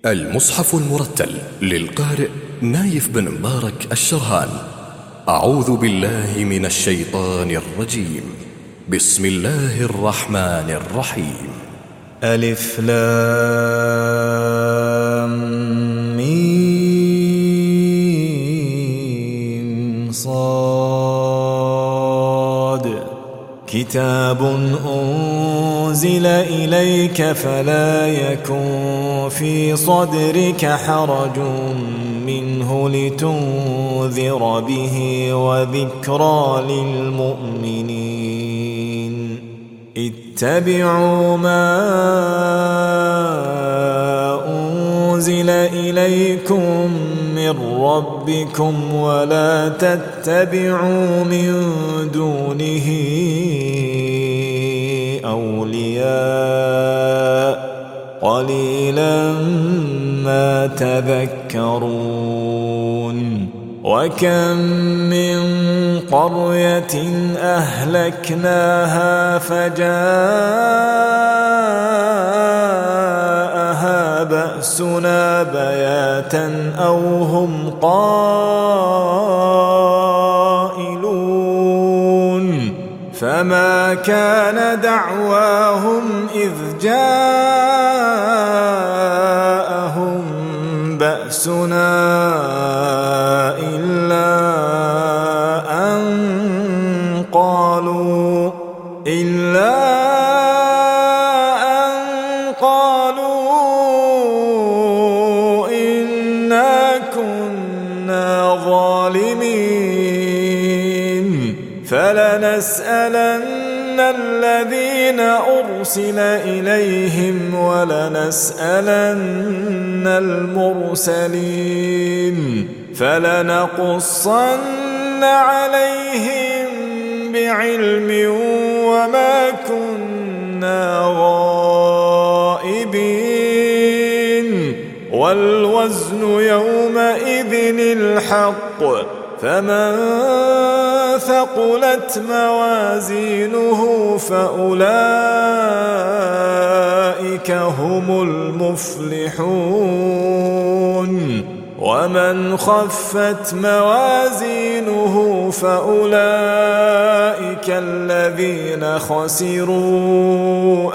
المصحف المرتل للقارئ نايف بن مبارك الشرهان. أعوذ بالله من الشيطان الرجيم. بسم الله الرحمن الرحيم. ألف لام ميم صاد. كتاب أنزل إليك فلا يكن في صدرك حرج منه لتنذر به وذكرى للمؤمنين. اتبعوا ما أنزل إليكم من ربكم ولا تتبعوا من دونه أولياء قليلا ما تذكرون. وكم من قرية أهلكناها فجاءها بأسنا بياتا أو هم قائلون. فما كان دعواهم إذ جاءهم بأسنا إلا أن قالوا إنا كنا ظالمين. فلنسألن الذين أرسل إليهم ولنسألن المرسلين. فلنقصن عليهم بعلم وما كنا غائبين. والوزن يومئذ الحق. فمن ثقلت موازينه فأولئك هم المفلحون. ومن خفت موازينه فأولئك الذين خسروا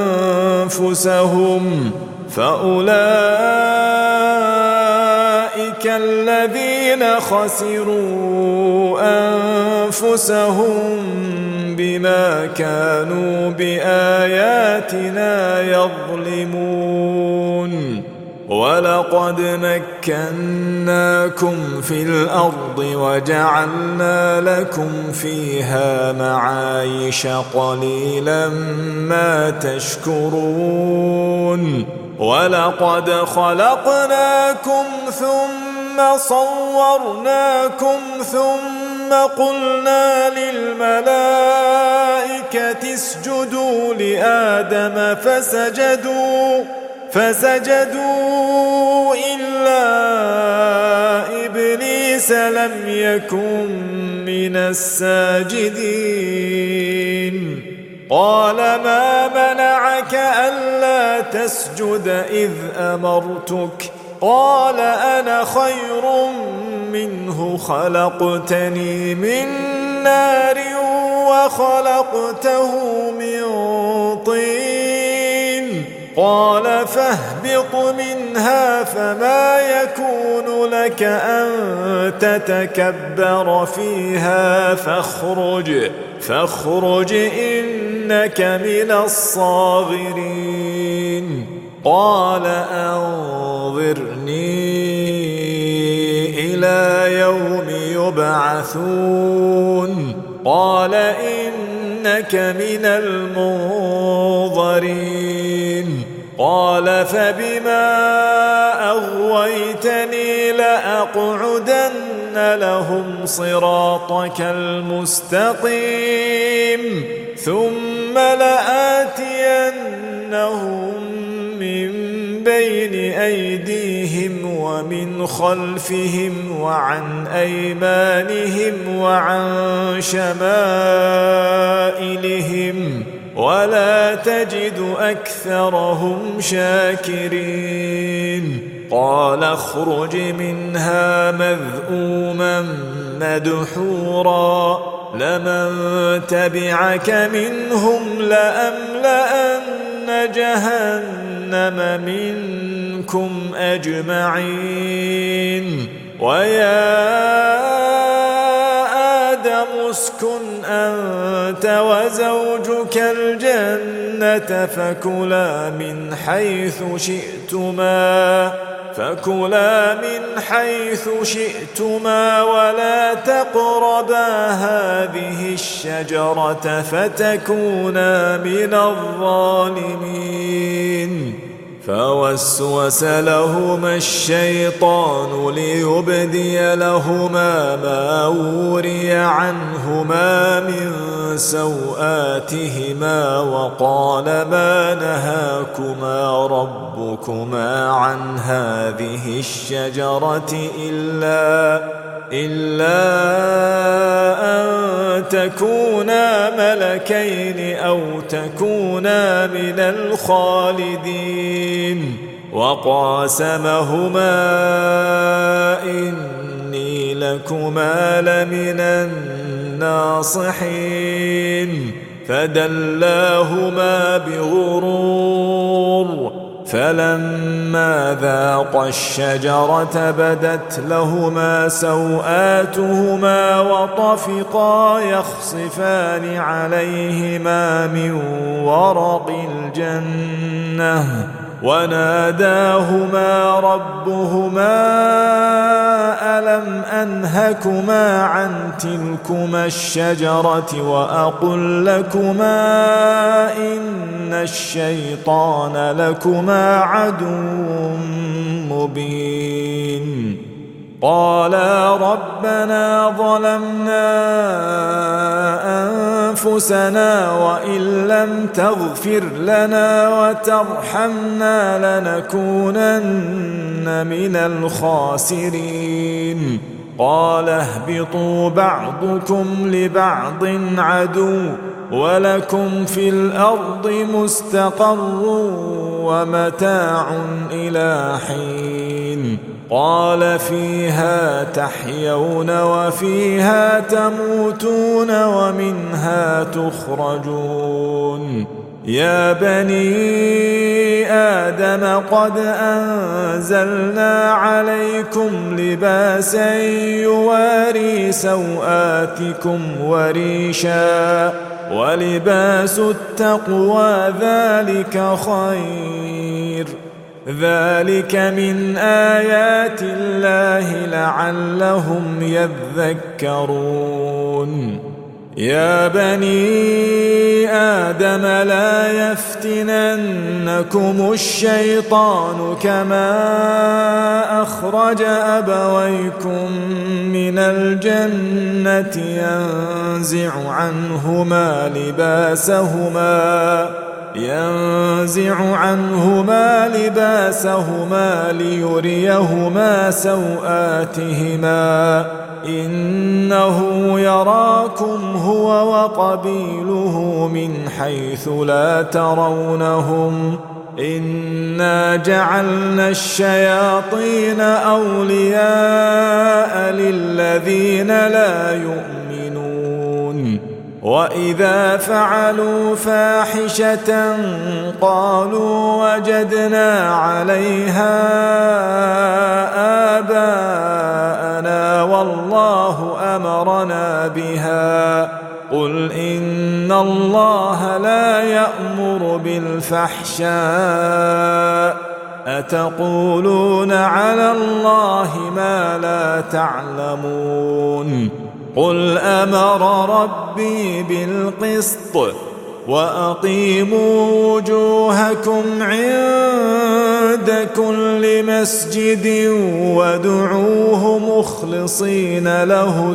أنفسهم بما كانوا بآياتنا يظلمون. ولقد مكناكم في الأرض وجعلنا لكم فيها معايش قليلا ما تشكرون. ولقد خلقناكم ثم صورناكم ثم قلنا للملائكة اسجدوا لآدم فسجدوا إلا إبليس لم يكن من الساجدين. قال ما منعك ألا تسجد إذ أمرتك؟ قال أنا خير منه خلقتني من نار وخلقته من طين. قال فاهبط منها فما يكون لك أن تتكبر فيها فاخرج إنك من الصاغرين. قال أنظرني إلى يوم يبعثون. قال إنك من المنظرين. قال فبما أغويتني لأقعدن لهم صراطك المستقيم ثم لآتينهم من بين أيديهم ومن خلفهم وعن أيمانهم وعن شمائلهم ولا تجد أكثرهم شاكرين قال اخرج منها مذءوما مدحورا لمن تبعك منهم لأملأن جهنم منكم أجمعين ويا آدم اسكن أنت وزوجك الجنة فكلا من حيث شئتما ولا تقربا هذه الشجرة فتكونا من الظالمين فوسوس لهما الشيطان ليبدي لهما ما وري عنهما من سوآتهما وقال ما نهاكما ربكما عن هذه الشجرة إلا أن تكونا ملكين أو تكونا من الخالدين وقاسمهما إني لكما لمن الناصحين فدلاهما بغرور فلما ذاقا الشجرة بدت لهما سوآتهما وطفقا يخصفان عليهما من ورق الجنة وناداهما ربهما ألم أنهكما عن تلكما الشجرة وأقل لكما إن الشيطان لكما عدو مبين قالا ربنا ظلمنا أنفسنا وإن لم تغفر لنا وترحمنا لنكونن من الخاسرين قال اهبطوا بعضكم لبعض عدو ولكم في الأرض مستقر ومتاع إلى حين قال فيها تحيون وفيها تموتون ومنها تخرجون يا بني آدم قد أنزلنا عليكم لباسا يواري سوآتكم وريشا ولباس التقوى ذلك خير ذلك من آيات الله لعلهم يذكرون يا بني آدم لا يفتننكم الشيطان كما أخرج أبويكم من الجنة ينزع عنهما لباسهما ليريهما سوآتهما إنه يراكم هو وقبيله من حيث لا ترونهم إنا جعلنا الشياطين أولياء للذين لا يؤمنون وإذا فعلوا فاحشة قالوا وجدنا عليها آباءنا والله أمرنا بها قل إن الله لا يأمر بالفحشاء أتقولون على الله ما لا تعلمون قل أمر ربي بالقسط وأقيموا وجوهكم عند كل مسجد وادعوه مخلصين له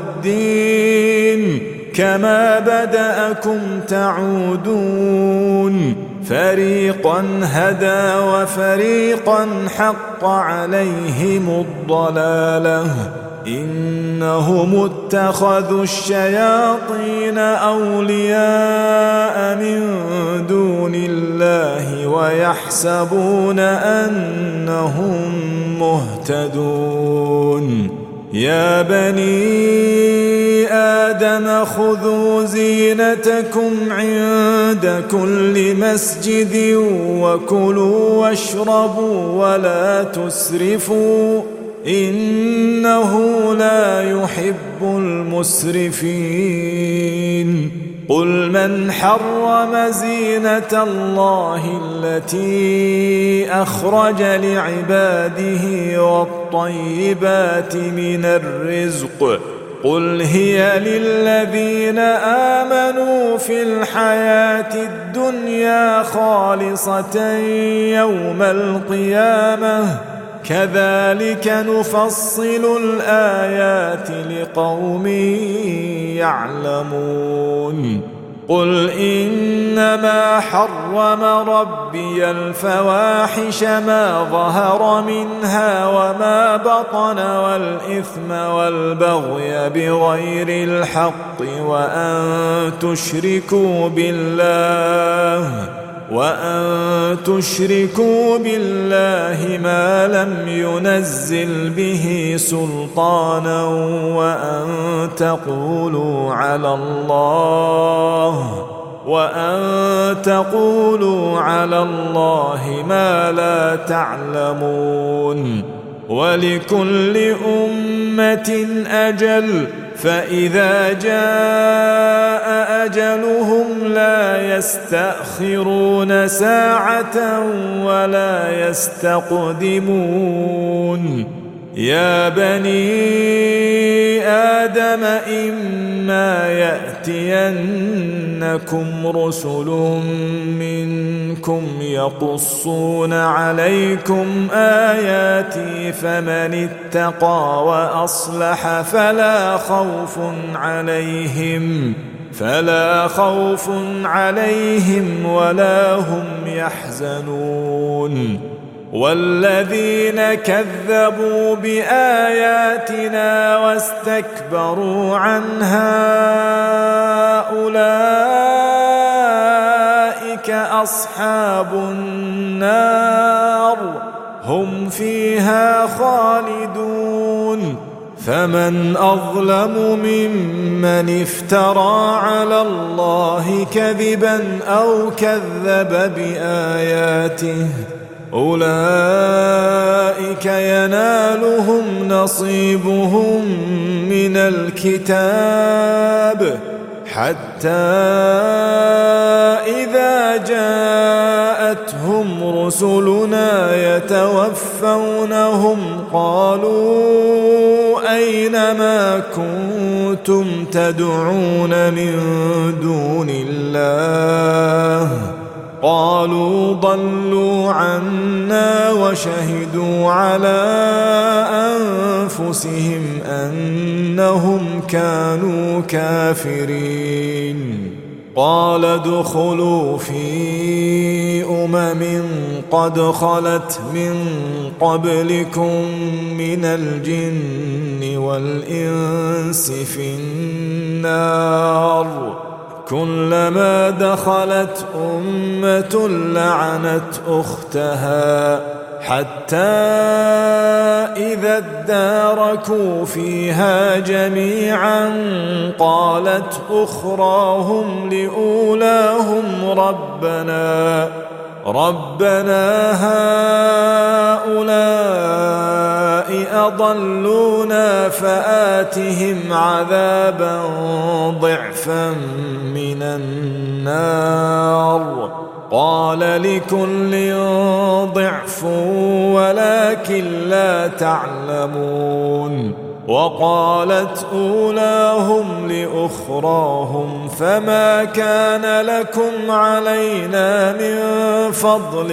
الدين كما بدأكم تعودون فريقا هدى وفريقا حق عليهم الضلالة إنهم اتخذوا الشياطين أولياء من دون الله ويحسبون أنهم مهتدون يا بني آدم خذوا زينتكم عند كل مسجد وكلوا واشربوا ولا تسرفوا إنه لا يحب المسرفين قل من حرم زينة الله التي أخرج لعباده والطيبات من الرزق قل هي للذين آمنوا في الحياة الدنيا خالصة يوم القيامة كذلك نفصل الآيات لقوم يعلمون قل إنما حرم ربي الفواحش ما ظهر منها وما بطن والإثم والبغي بغير الحق وأن تشركوا بالله ما لم ينزل به سلطانا وأن تقولوا على الله ما لا تعلمون ولكل أمة أجل فإذا جاء أجلهم لا يستأخرون ساعة ولا يستقدمون يا بني آدم إما يأتينكم رسل منكم يقصون عليكم آياتي فمن اتقى وأصلح فلا خوف عليهم ولا هم يحزنون والذين كذبوا بآياتنا واستكبروا عنها أولئك أصحاب النار هم فيها خالدون فمن أظلم ممن افترى على الله كذبا أو كذب بآياته أولئك ينالهم نصيبهم من الكتاب حتى إذا جاءتهم رسلنا يتوفونهم قالوا أين ما كنتم تدعون من دون الله قالوا ضلوا عنا وشهدوا على أنفسهم أنهم كانوا كافرين قال ادخلوا في قد خلت من قبلكم من الجن والإنس في النار كلما دخلت أمة لعنت أختها حتى إذا اداركوا فيها جميعا قالت أخراهم لأولاهم ربنا هؤلاء أضلونا فآتهم عذابا ضعفا من النار قال لكل ضعف ولكن لا تعلمون وقالت أولاهم لأخراهم فما كان لكم علينا من فضل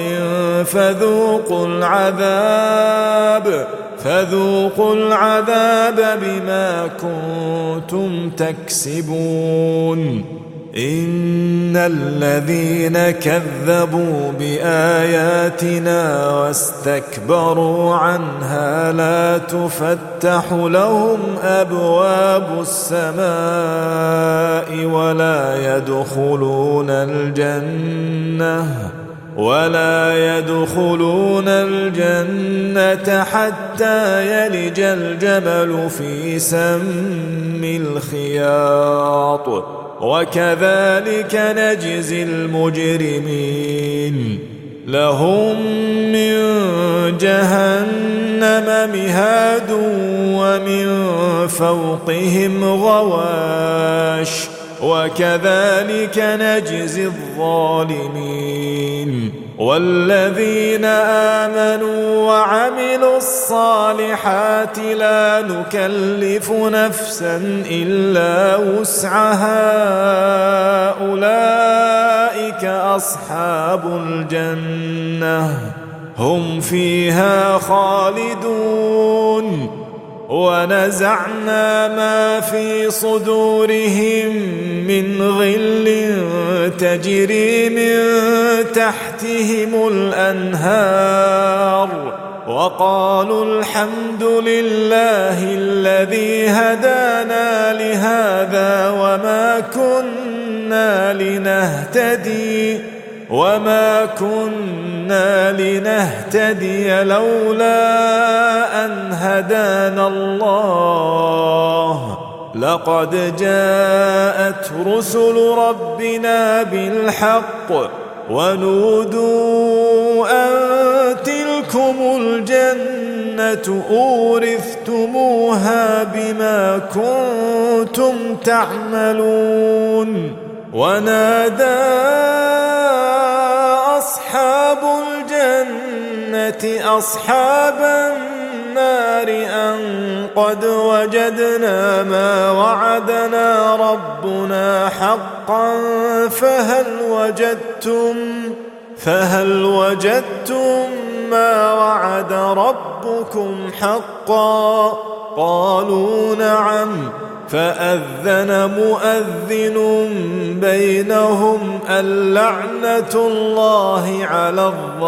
فذوقوا العذاب بما كنتم تكسبون إن الذين كذبوا بآياتنا واستكبروا عنها لا تفتح لهم أبواب السماء ولا يدخلون الجنة حتى يلج الجمل في سم الخياط وكذلك نجزي المجرمين لهم من جهنم مهاد ومن فوقهم غواش وكذلك نجزي الظالمين والذين آمنوا وعملوا الصالحات لا نكلف نفسا إلا وسعها أولئك أصحاب الجنة هم فيها خالدون ونزعنا ما في صدورهم من غل تجري من تحتهم الأنهار وقالوا الحمد لله الذي هدانا لهذا وما كنا لنهتدي لولا أن هدانا الله لقد جاءت رسل ربنا بالحق ونودوا أن تلكم الجنة أورثتموها بما كنتم تعملون ونادى أصحاب الجنة أصحاب النار أن قد وجدنا ما وعدنا ربنا حقا فهل وجدتم ما وعد ربكم حقا قالوا نعم فأذن مؤذن بينهم اللعنة الله على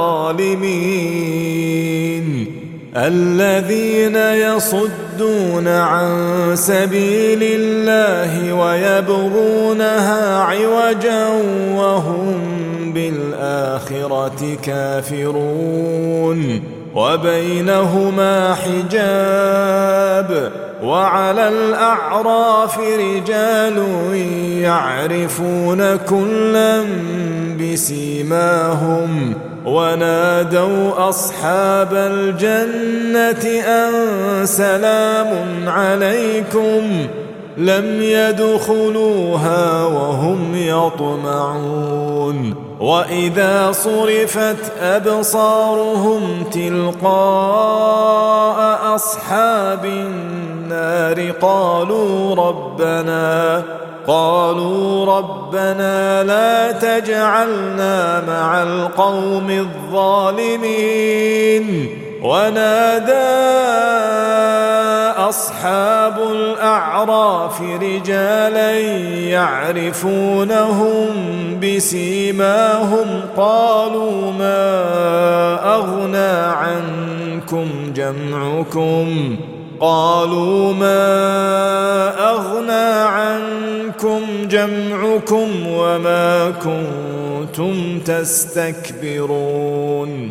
الظالمين الذين يصدون عن سبيل الله ويبغونها عوجا وهم بالآخرة كافرون وبينهما حجاب وعلى الأعراف رجال يعرفون كلا بسيماهم ونادوا أصحاب الجنة أن سلام عليكم لم يدخلوها وهم يطمعون وإذا صرفت أبصارهم تلقاء أصحاب النار قالوا ربنا لا تجعلنا مع القوم الظالمين ونادى أصحاب الأعراف رجالا يعرفونهم بسيماهم قالوا ما أغنى عنكم جمعكم وما كنتم تستكبرون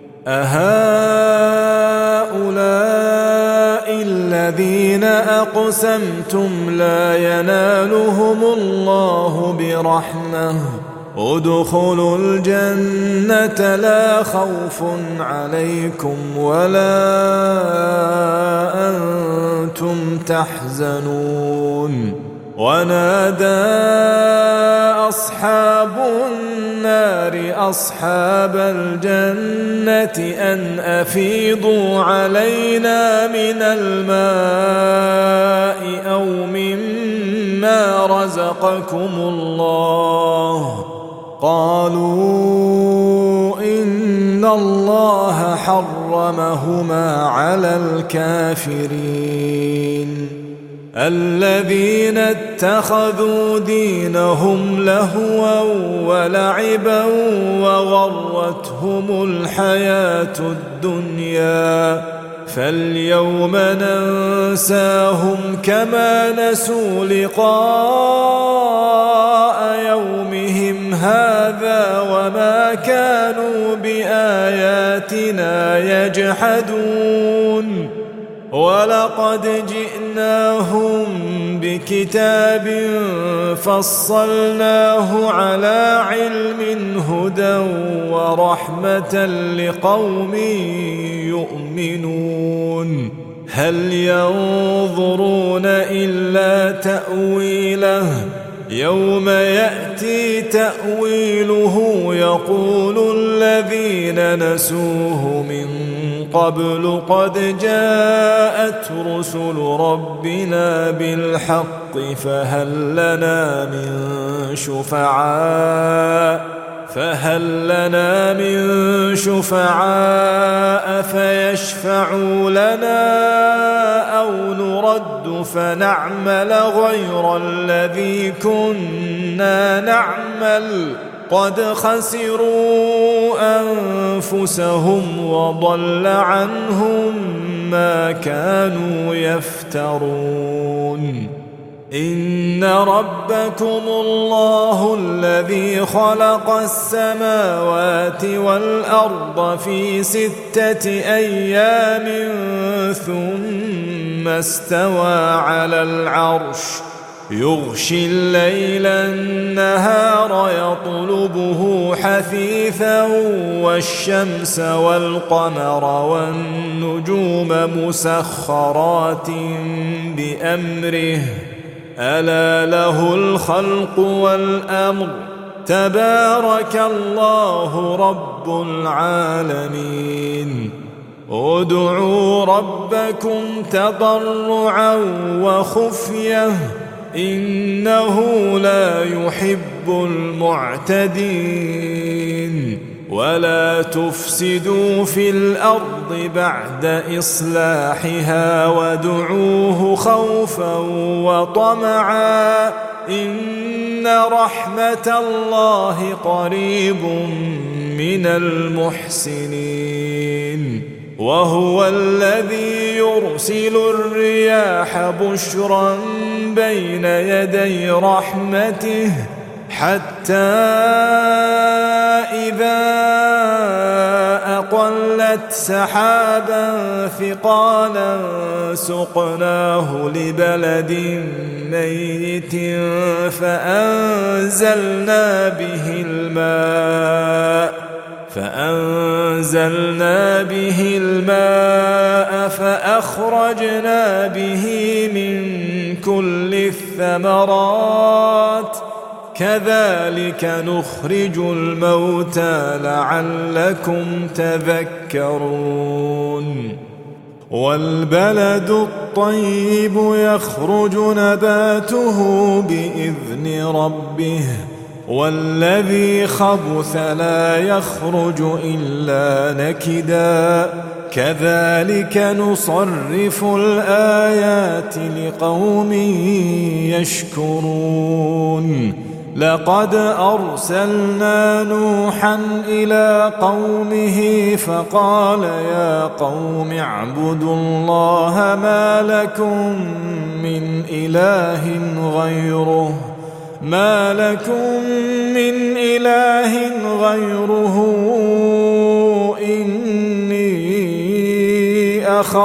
أهؤلاء الذين أقسمتم لا ينالهم الله برحمة ادخلوا الجنة لا خوف عليكم ولا أنتم تحزنون ونادى أصحاب النار أصحاب الجنة أن أفيضوا علينا من الماء أو مما رزقكم الله قالوا إن الله حرمهما على الكافرين الذين اتخذوا دينهم لهوا ولعبا وغرتهم الحياة الدنيا فاليوم ننساهم كما نسوا لقاء يومهم هذا وما كانوا بآياتنا يجحدون ولقد جئناهم بكتاب فصلناه على علم هدى ورحمة لقوم يؤمنون هل ينظرون إلا تأويله يوم يأتي تأويله يقول الذين نسوه من قبل قد جاءت رسل ربنا بالحق فهل لنا من شفعاء فيشفعوا لنا أو نرد فنعمل غير الذي كنا نعمل قد خسروا أنفسهم وضل عنهم ما كانوا يفترون إن ربكم الله الذي خلق السماوات والأرض في 6 أيام ثم استوى على العرش يغشي الليل النهار يطلبه حثيثا والشمس والقمر والنجوم مسخرات بأمره ألا له الخلق والأمر تبارك الله رب العالمين ادعوا ربكم تضرعا وخفية إنه لا يحب المعتدين ولا تفسدوا في الأرض بعد إصلاحها وادعوه خوفا وطمعا إن رحمة الله قريب من المحسنين وهو الذي يرسل الرياح بشرا بين يدي رحمته حتى إذا أقلت سحابا ثقالا سقناه لبلد ميت فأنزلنا به الماء فأخرجنا به من كل الثمرات كذلك نخرج الموتى لعلكم تذكرون والبلد الطيب يخرج نباته بإذن ربه والذي خبث لا يخرج إلا نكدا كذلك نصرف الآيات لقوم يشكرون لقد أرسلنا نوحا إلى قومه فقال يا قوم اعبدوا الله ما لكم من إله غيره إني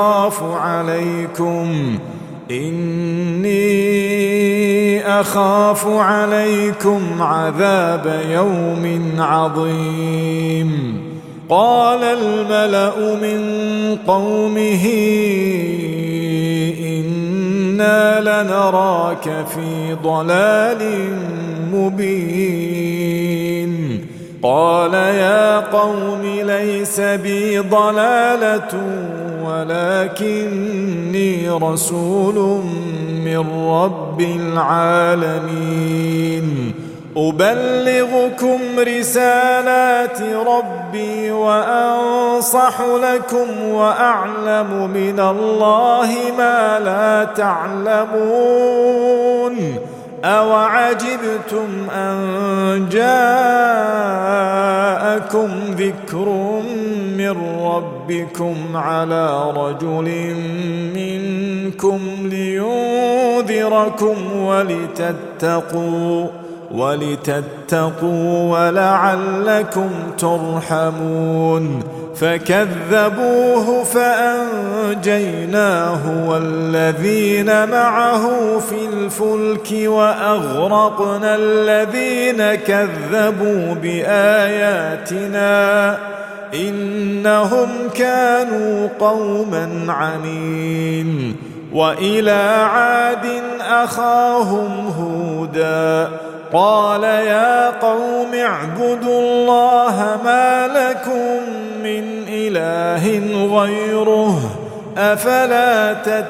أخاف عليكم عذاب يوم عظيم قال الملأ من قومه إنا لنراك في ضلال مبين قال يا قوم ليس بي ضلالة ولكني رسول من رب العالمين أبلغكم رسالات ربي وأنصح لكم وأعلم من الله ما لا تعلمون أوعجبتم أن جاءكم ذكر من ربكم على رجل منكم لينذركم ولتتقوا ولعلكم ترحمون فكذبوه فأنجيناه والذين معه في الفلك وأغرقنا الذين كذبوا بآياتنا إنهم كانوا قوما عنين وإلى عاد أخاهم هودا قال يا قوم اعبدوا الله ما لكم من إله غيره أفلا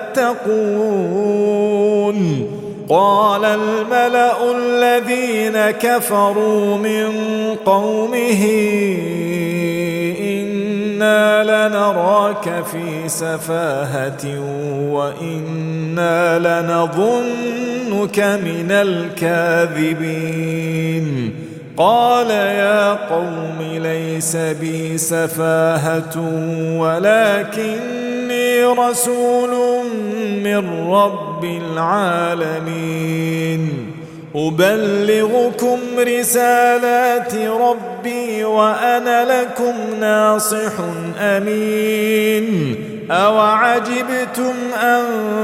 تتقون قال الملأ الذين كفروا من قومه إنا لنراك في سفاهة وإنا لنظنك من الكاذبين قال يا قوم ليس بي سفاهة ولكني رسول من رب العالمين أبلغكم رسالات ربي وأنا لكم ناصح أمين أوعجبتم أن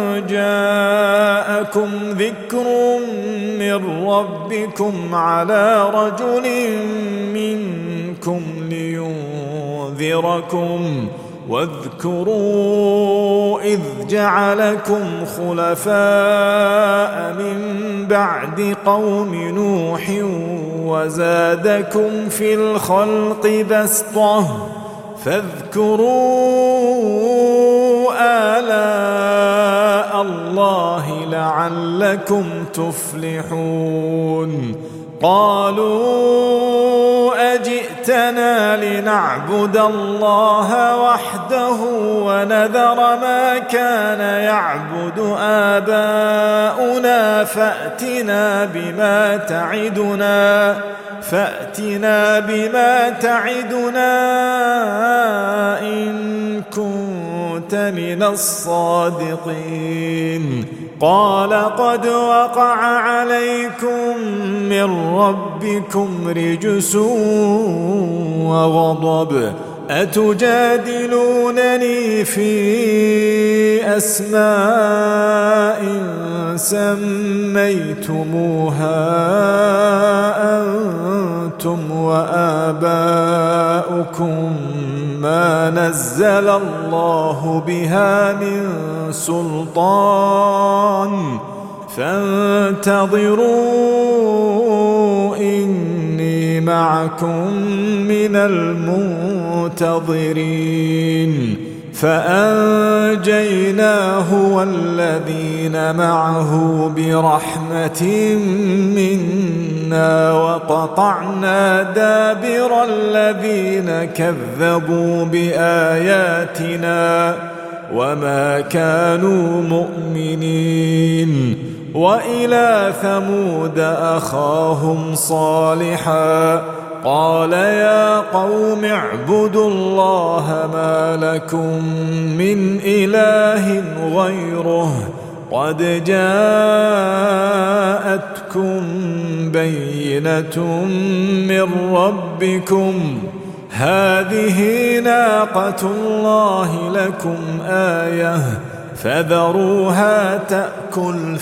جاءكم ذكر من ربكم على رجل منكم لينذركم واذكروا إذ جعلكم خلفاء من بعد قوم نوح وزادكم في الخلق بسطة فاذكروا آلاء الله لعلكم تفلحون قالوا أجئتنا لنعبد الله وحده ونذر ما كان يعبد آباؤنا فأتنا بما تعدنا إن كنت من الصادقين قال قد وقع عليكم من ربكم رجس وغضب أتجادلونني في أسماء سميتموها أنتم وآباؤكم ما نزل الله بها من سلطان فانتظروا إني معكم من المنتظرين فأنجيناه والذين معه برحمة منا وقطعنا دابر الذين كذبوا بآياتنا وما كانوا مؤمنين وإلى ثمود أخاهم صالحا قال يا قوم اعبدوا الله ما لكم من إله غيره قد جاءتكم بينة من ربكم هذه ناقة الله لكم آية فذروها تأكل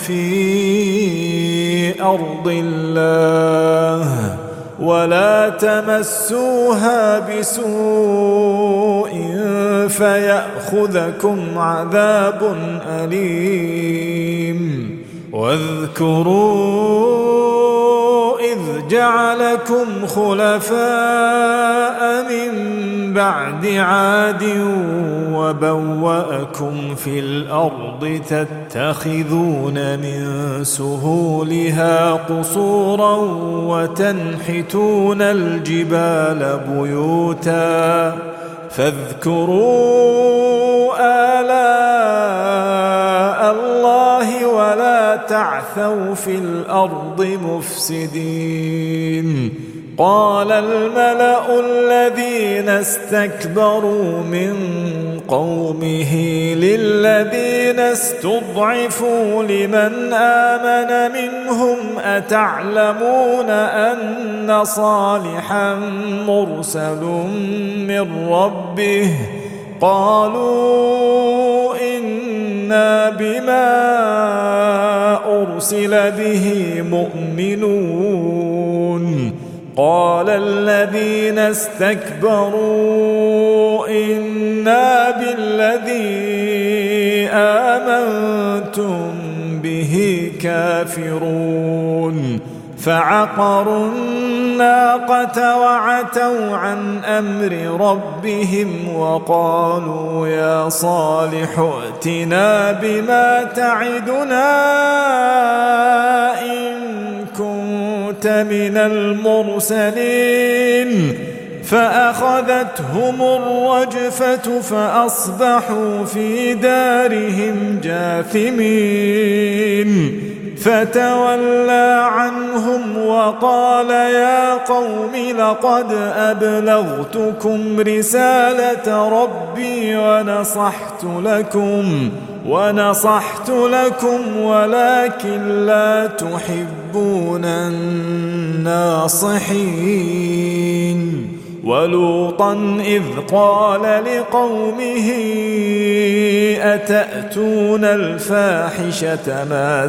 في أرض الله ولا تمسوها بسوء فيأخذكم عذاب أليم واذكروا إذ جعلكم خلفاء من بعد عاد وبوأكم في الأرض تتخذون من سهولها قصورا وتنحتون الجبال بيوتا فاذكروا آلاء الله ولا تعثوا في الأرض مفسدين قال الملأ الذين استكبروا من قومه للذين استضعفوا لمن آمن منهم أتعلمون أن صالحا مرسل من ربه قالوا إنا بما أرسل به مؤمنون قال الذين استكبروا إنا بالذي آمنتم به كافرون فعقروا الناقة وعتوا عن أمر ربهم وقالوا يا صالح ائتنا بما تعدنا إن كنت من المرسلين فأخذتهم الرجفة فأصبحوا في دارهم جاثمين فتولى عنهم وقال يا قوم لقد أبلغتكم رسالة ربي ونصحت لكم ولكن لا تحبون الناصحين ولوطا إذ قال لقومه أتأتون الفاحشة ما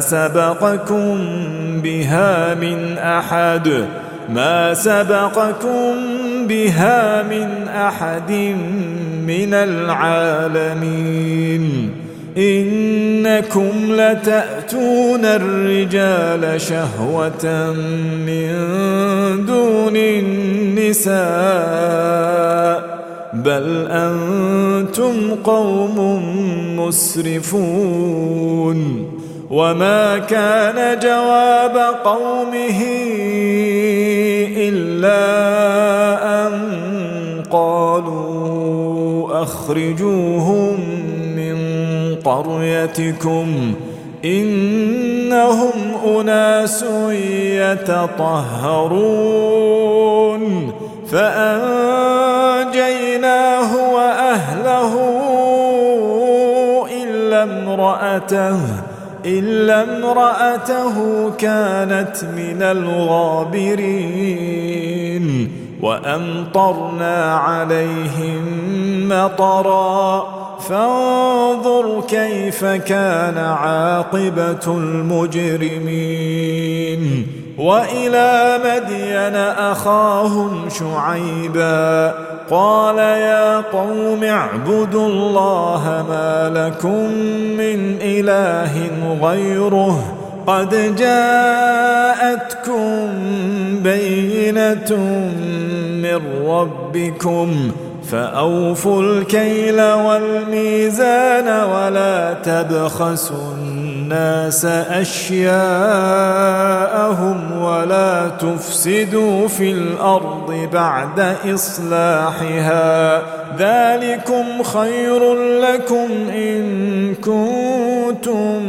سبقكم بها من أحد من العالمين إنكم لتأتون الرجال شهوة من دون النساء بل أنتم قوم مسرفون وما كان جواب قومه إلا أن قالوا أخرجوهم من قريتكم إنهم أناس يتطهرون فأنجيناه وأهله إلا امرأته كانت من الغابرين وأمطرنا عليهم مطرا فانظر كيف كان عاقبة المجرمين وإلى مدين أخاهم شعيبا قال يا قوم اعبدوا الله ما لكم من إله غيره قد جاءتكم بينة من ربكم فأوفوا الكيل والميزان ولا تبخسوا الناس أشياءهم ولا تفسدوا في الأرض بعد إصلاحها ذلكم خير لكم إن كنتم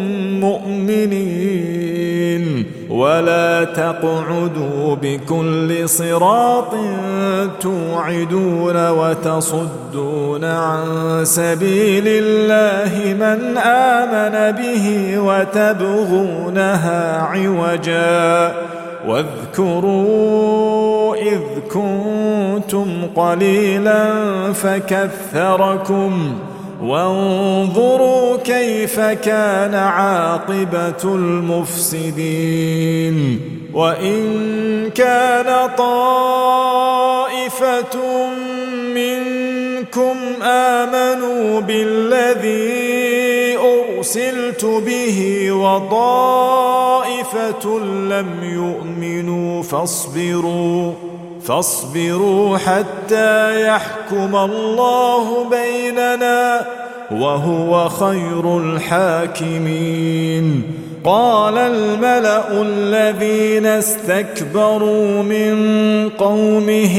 مؤمنين ولا تقعدوا بكل صراط توعدون وتصدون عن سبيل الله من آمن به وتبغونها عوجا واذكروا إذ كنتم قليلا فكثركم وانظروا كيف كان عاقبة المفسدين وإن كان طائفة منكم آمنوا بالذي أرسلت به وطائفة لم يؤمنوا فاصبروا حتى يحكم الله بيننا وهو خير الحاكمين. قال الملأ الذين استكبروا من قومه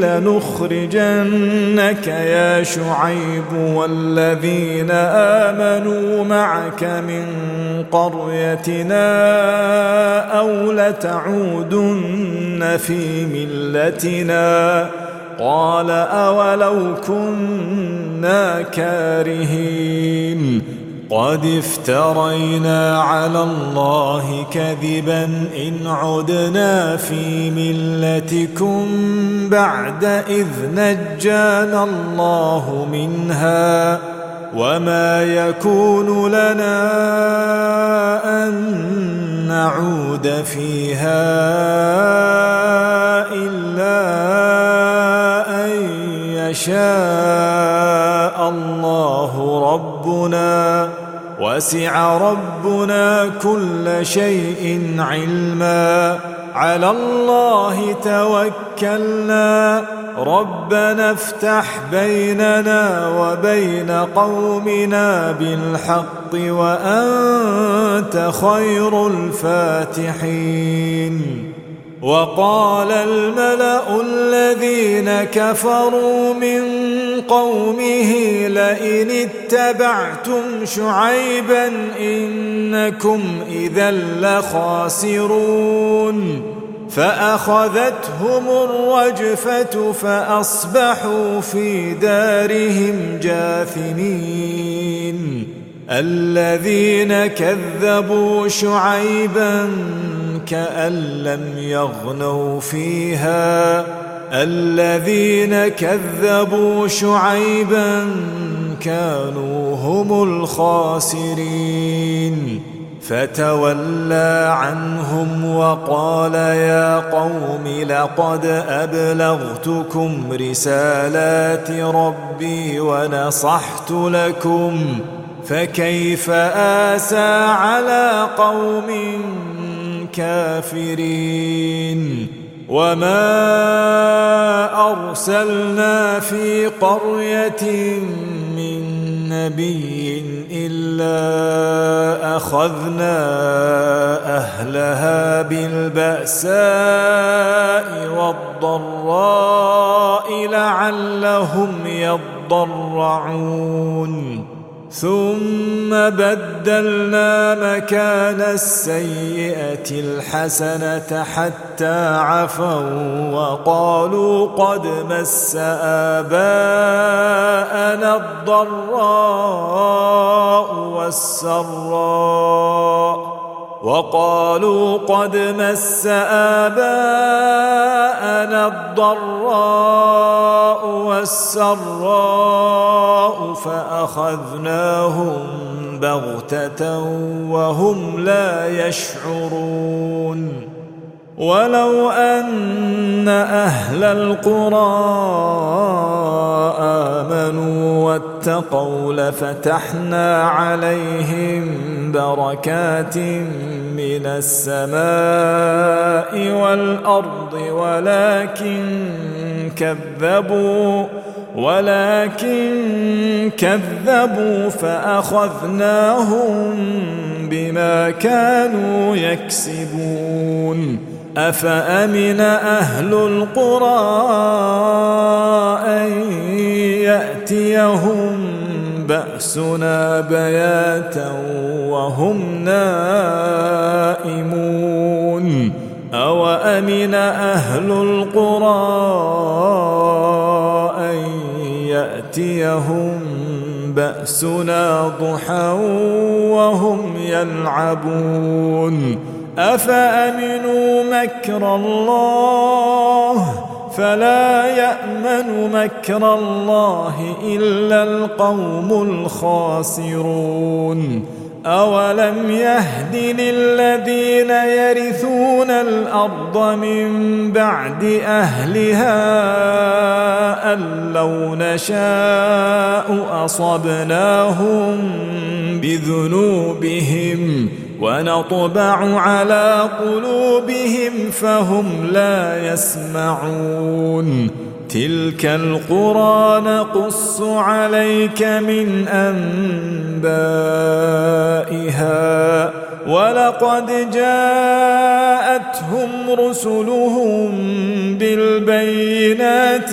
لنخرجنك يا شعيب والذين آمنوا معك من قريتنا أو لتعودن في ملتنا. قال أولو كنا كارهين قد افترينا على الله كذبا إن عدنا في ملتكم بعد إذ نجانا الله منها وما يكون لنا أن نعود فيها إلا أن يشاء الله ربنا وسع ربنا كل شيء علما. على الله توكلنا ربنا افتح بيننا وبين قومنا بالحق وأنت خير الفاتحين. وقال الملأ الذين كفروا من قومه لئن اتبعتم شعيبا إنكم إذا لخاسرون. فأخذتهم الرجفة فأصبحوا في دارهم جاثمين. الذين كذبوا شعيبا كأن لم يغنوا فيها. الذين كذبوا شعيبا كانوا هم الخاسرين. فتولى عنهم وقال يا قوم لقد أبلغتكم رسالات ربي ونصحت لكم فكيف آسى على قوم كافرين. وما أرسلنا في قرية من نبي إلا أخذنا أهلها بالبأساء والضراء لعلهم يضرعون. ثم بدلنا مكان السيئة الحسنة حتى عفوا وقالوا قد مس آباءنا الضراء والسراء فأخذناهم بغتة وهم لا يشعرون. ولو أن أهل القرى آمنوا واتقوا لفتحنا عليهم بركات من السماء والأرض ولكن كذبوا فأخذناهم بما كانوا يكسبون. أفأمن أهل القرى أن يأتيهم بأسنا بياتا وهم نائمون. أوأمن أهل القرى أن يأتيهم بأسنا ضحى وهم يلعبون. أفأمنوا مكر الله فلا يأمن مكر الله إلا القوم الخاسرون. أولم يهد للذين يرثون الأرض من بعد أهلها أن لو نشاء أصبناهم بذنوبهم ونطبع على قلوبهم فهم لا يسمعون تلك القرى نقص عليك من أنبائها ولقد جاءتهم رسلهم بالبينات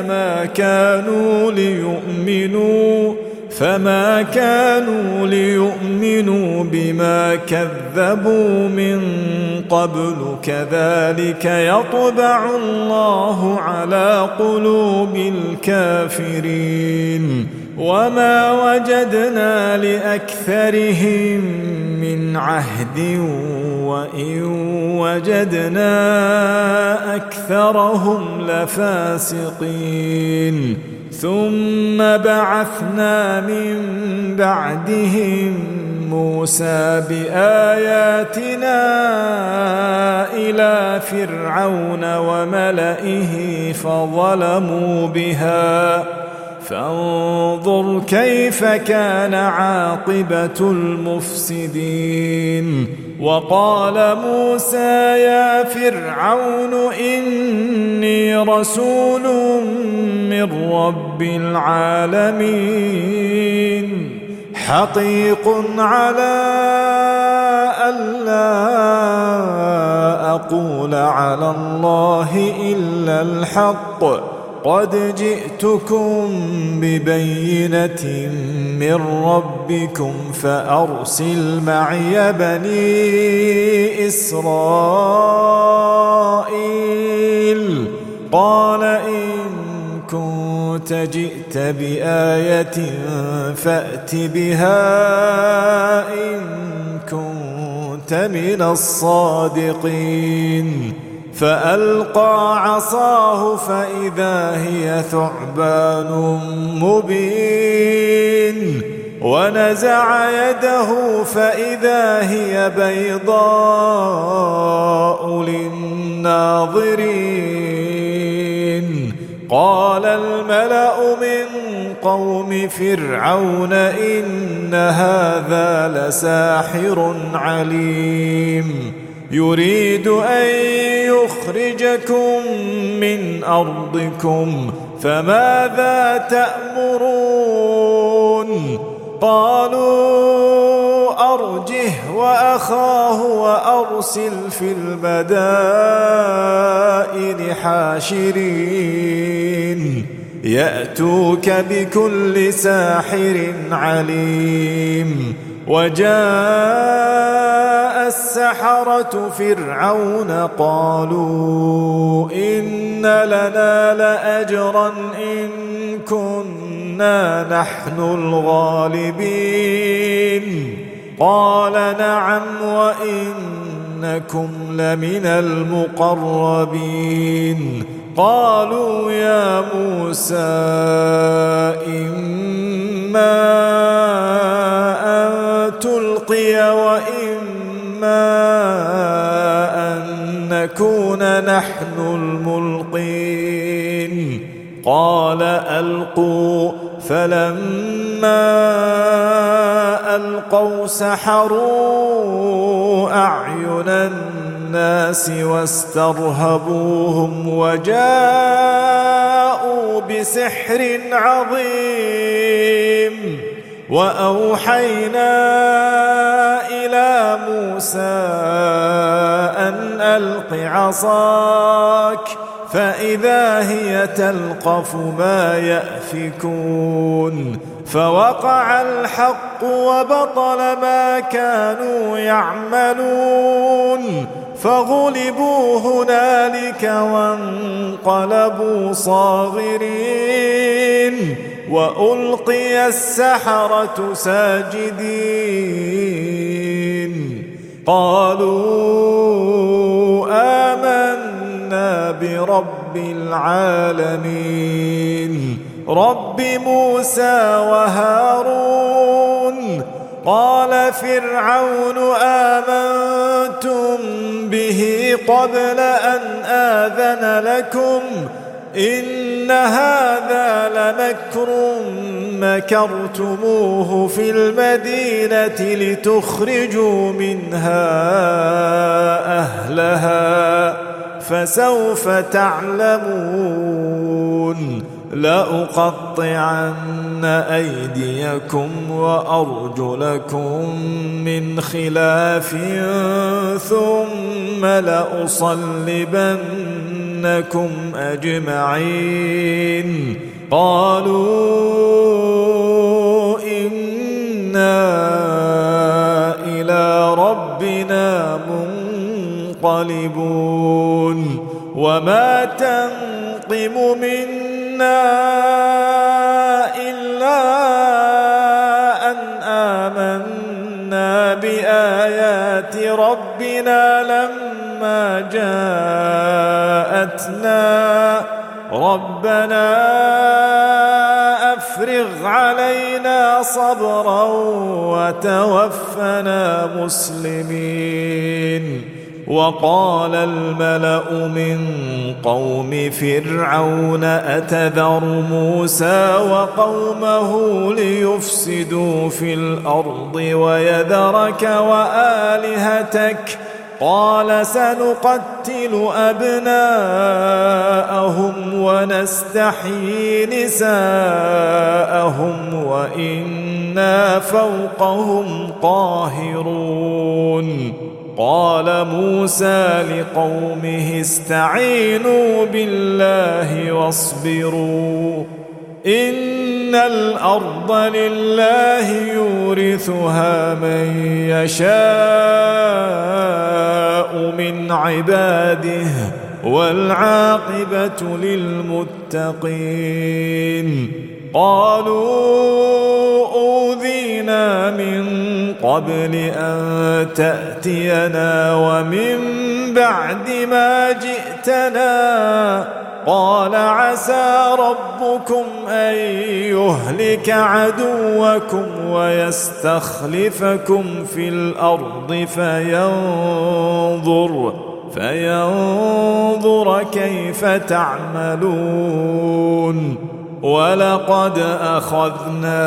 فما كانوا ليؤمنوا بما كذبوا من قبل كذلك يطبع الله على قلوب الكافرين وما وجدنا لأكثرهم من عهد وإن وجدنا أكثرهم لفاسقين ثم بعثنا من بعدهم موسى بآياتنا إلى فرعون وملئه فظلموا بها فانظر كيف كان عاقبة المفسدين وقال موسى يا فرعون إني رسول من رب العالمين حقيق على ألا أقول على الله إلا الحق قد جئتكم ببينة من ربكم فأرسل معي بني إسرائيل قال إن كنت جئت بآية فأت بها إن كنت من الصادقين فألقى عصاه فإذا هي ثعبان مبين ونزع يده فإذا هي بيضاء للناظرين قال الملأ من قوم فرعون إن هذا لساحر عليم يريد أن يخرجكم من أرضكم فماذا تأمرون قالوا أرجه وأخاه وأرسل في المدائن حاشرين يأتوك بكل ساحر عليم وجاء السحرة فرعون قالوا إن لنا لأجرا إن كنا نحن الغالبين قال نعم وإنكم لمن المقربين قالوا يا موسى إما أن تلقي وإما أن نكون نحن الملقين قال ألقوا فلما ألقوا سحروا أعين الناس واسترهبوهم وجاءوا بسحر عظيم وأوحينا إلى موسى أن ألق عصاك فإذا هي تلقف ما يأفكون فوقع الحق وبطل ما كانوا يعملون فغلبوا هنالك وانقلبوا صاغرين وألقي السحرة ساجدين قالوا آمنا برب العالمين رب موسى وهارون قال فرعون آمنتم به قبل أن آذن لكم إن هذا لمكر مكرتموه في المدينة لتخرجوا منها أهلها فسوف تعلمون لأقطعن أيديكم وأرجلكم من خلاف ثم لأصلبنكم أجمعين قالوا إنا إلى ربنا منقلبون وما تنقم منا إلا أن آمنا بآيات ربنا لما جاءتنا ربنا أفرغ علينا صبرا وتوفنا مسلمين وقال الملأ من قوم فرعون أتذر موسى وقومه ليفسدوا في الأرض ويذرك وآلهتك قال سنقتل أبناءهم ونستحيي نساءهم وإنا فوقهم قاهرون قال موسى لقومه استعينوا بالله واصبروا إن الأرض لله يورثها من يشاء من عباده والعاقبة للمتقين قالوا أوذينا من قبل أن تأتينا ومن بعد ما جئتنا قال عسى ربكم أن يهلك عدوكم ويستخلفكم في الأرض فينظر كيف تعملون ولقد أخذنا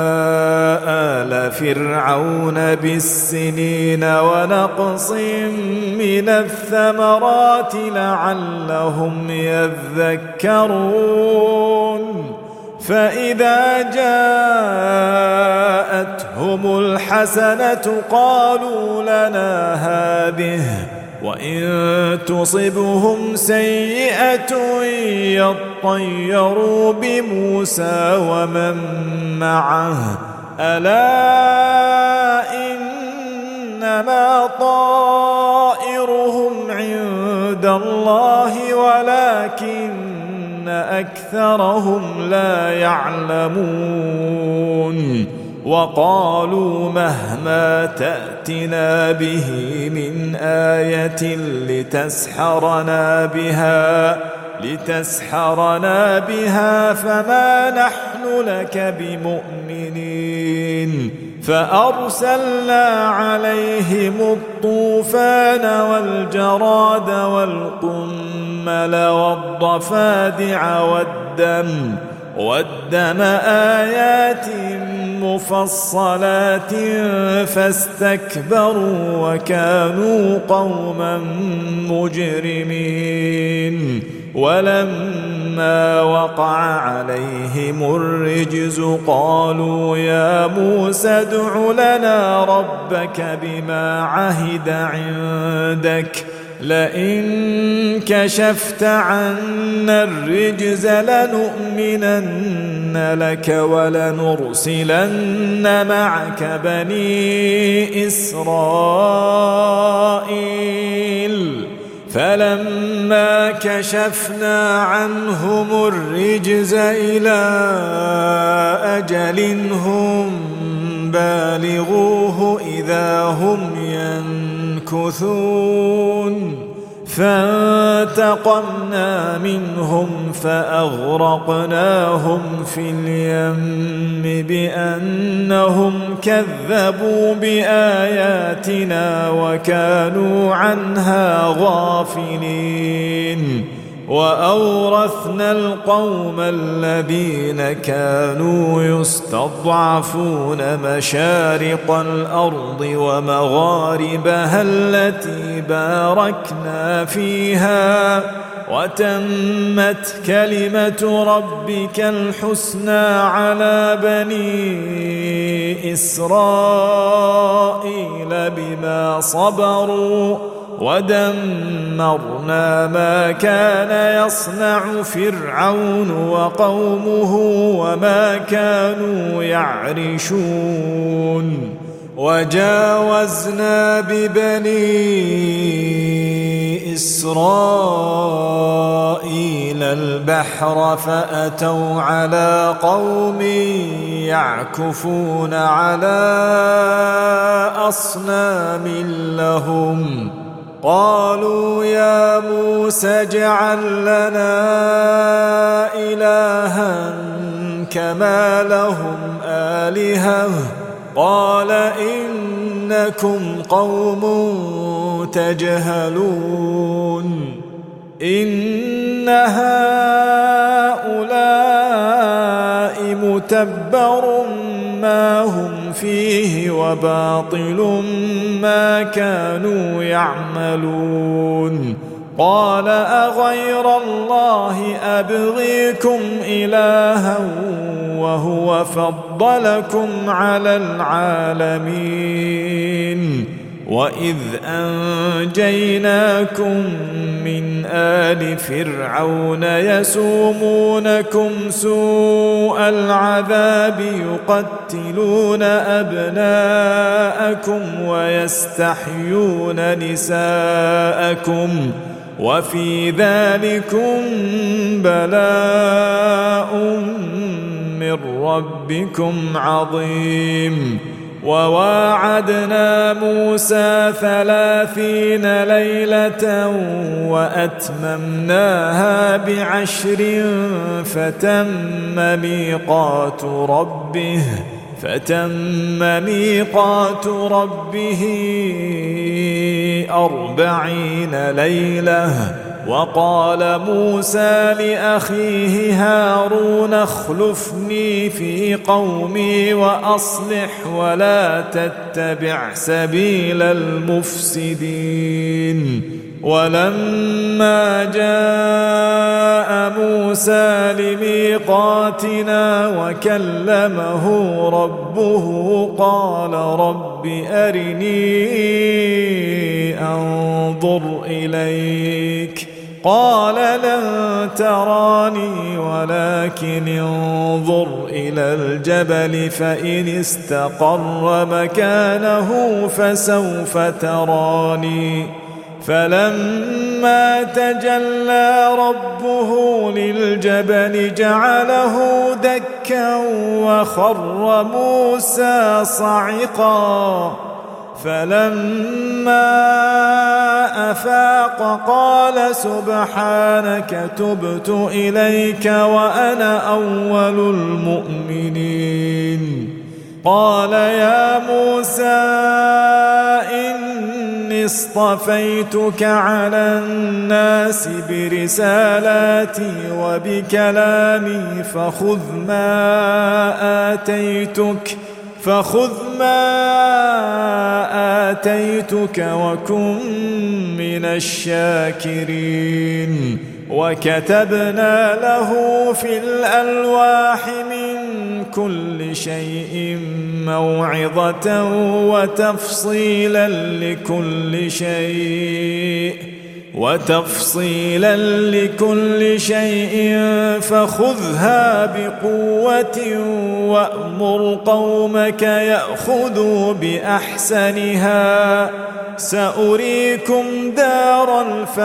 آل فرعون بالسنين ونقص من الثمرات لعلهم يذكرون فإذا جاءتهم الحسنة قالوا لنا هذه وإن تصبهم سيئة يطيروا بموسى ومن معه ألا إنما طائرهم عند الله ولكن أكثرهم لا يعلمون وقالوا مهما تأتنا به من آية لتسحرنا بها فما نحن لك بمؤمنين فأرسلنا عليهم الطوفان والجراد والقمل والضفادع والدم آيات مفصلات فاستكبروا وكانوا قوما مجرمين ولما وقع عليهم الرجز قالوا يا موسى ادع لنا ربك بما عهد عندك لئن كشفت عنا الرجز لنؤمنن لك ولنرسلن معك بني إسرائيل فلما كشفنا عنهم الرجز إلى أجل هم بالغوه إذا هم ينكثون فانتقمنا منهم فأغرقناهم في اليم بأنهم كذبوا بآياتنا وكانوا عنها غافلين وأورثنا القوم الذين كانوا يستضعفون مشارق الأرض ومغاربها التي باركنا فيها وتمت كلمة ربك الحسنى على بني إسرائيل بما صبروا ودمرنا ما كان يصنع فرعون وقومه وما كانوا يعرشون وجاوزنا ببني إسرائيل البحر فأتوا على قوم يعكفون على أصنام لهم قالوا يا موسى اجعل لنا إلها كما لهم آلهة قال إنكم قوم تجهلون إن هؤلاء متبر ما هم فيه وباطل ما كانوا يعملون قال أغير الله أبغيكم إلها وهو فضلكم على العالمين وإذ أنجيناكم من آل فرعون يسومونكم سوء العذاب يقتلون أبناءكم ويستحيون نساءكم وفي ذلكم بلاء من ربكم عظيم وواعدنا موسى 30 ليلة وأتممناها ب10 فتم ميقات ربه 40 ليلة وقال موسى لأخيه هارون اخلفني في قومي وأصلح ولا تتبع سبيل المفسدين ولما جاء موسى لميقاتنا وكلمه ربه قال رب أرني أنظر إليك قال لن تراني ولكن انظر إلى الجبل فإن استقر مكانه فسوف تراني فلما تجلى ربه للجبل جعله دكا وخر موسى صعقا فلما أفاق قال سبحانك تبت إليك وأنا أول المؤمنين قال يا موسى إني اصطفيتك على الناس برسالاتي وبكلامي فخذ ما آتيتك وكن من الشاكرين وكتبنا له في الألواح من كل شيء موعظة وتفصيلا لكل شيء فخذها بقوة وأمر قومك يأخذوا بأحسنها سأريكم دار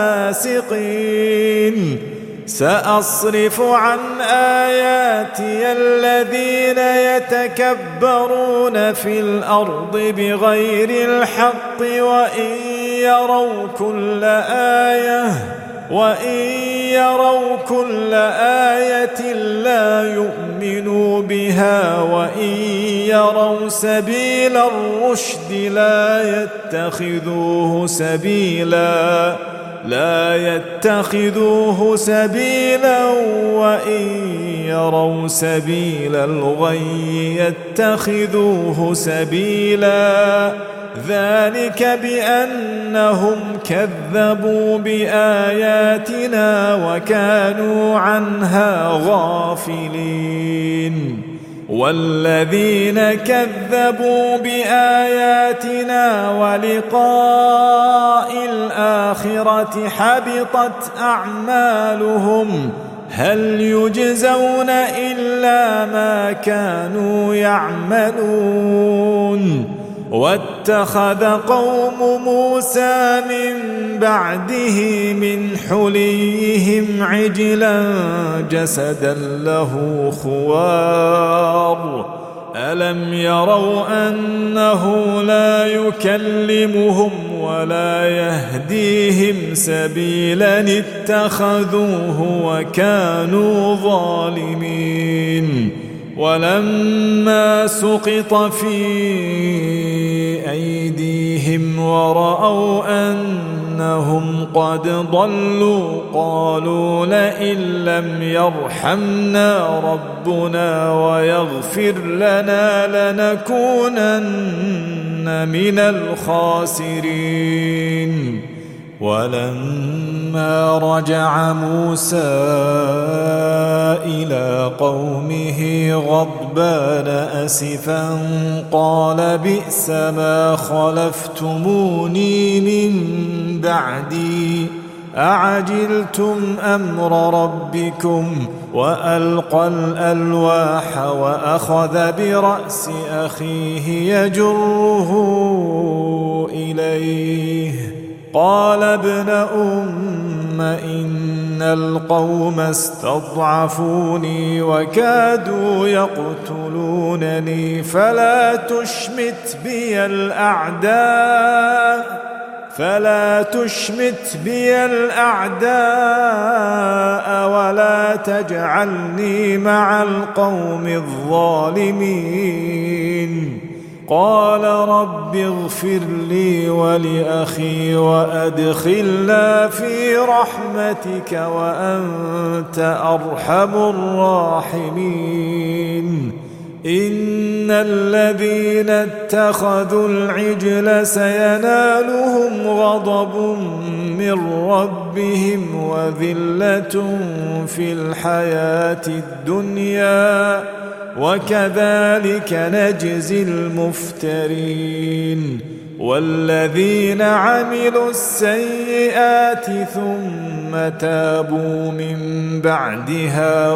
الفاسقين سأصرف عن آياتي الذين يتكبرون في الأرض بغير الحق وإن يروا كل آية لا يؤمنوا بها وإن يروا سبيل الرشد لا يتخذوه سبيلا لا يتخذوه سبيلا وإن يروا سبيل الغي يتخذوه سبيلا ذلك بأنهم كذبوا بآياتنا وكانوا عنها غافلين والذين كذبوا بآياتنا ولقاء الآخرة حبطت أعمالهم هل يجزون إلا ما كانوا يعملون واتخذ قوم موسى من بعده من حليهم عجلا جسدا له خوار ألم يروا أنه لا يكلمهم ولا يهديهم سبيلا اتخذوه وكانوا ظالمين ولما سقط في أيديهم ورأوا أنهم قد ضلوا قالوا لئن لم يرحمنا ربنا ويغفر لنا لنكونن من الخاسرين ولما رجع موسى إلى قومه غضبان أسفا قال بئس ما خلفتموني من بعدي أعجلتم أمر ربكم وألقى الألواح وأخذ برأس أخيه يجره إليه قال ابن أم إن القوم استضعفوني وكادوا يقتلونني فلا تشمت بي الأعداء ولا تجعلني مع القوم الظالمين قال رب اغفر لي ولأخي وأدخلنا في رحمتك وأنت أرحم الراحمين إن الذين اتخذوا العجل سينالهم غضب من ربهم وذلة في الحياة الدنيا وكذلك نجزي المفترين والذين عملوا السيئات ثم تابوا من بعدها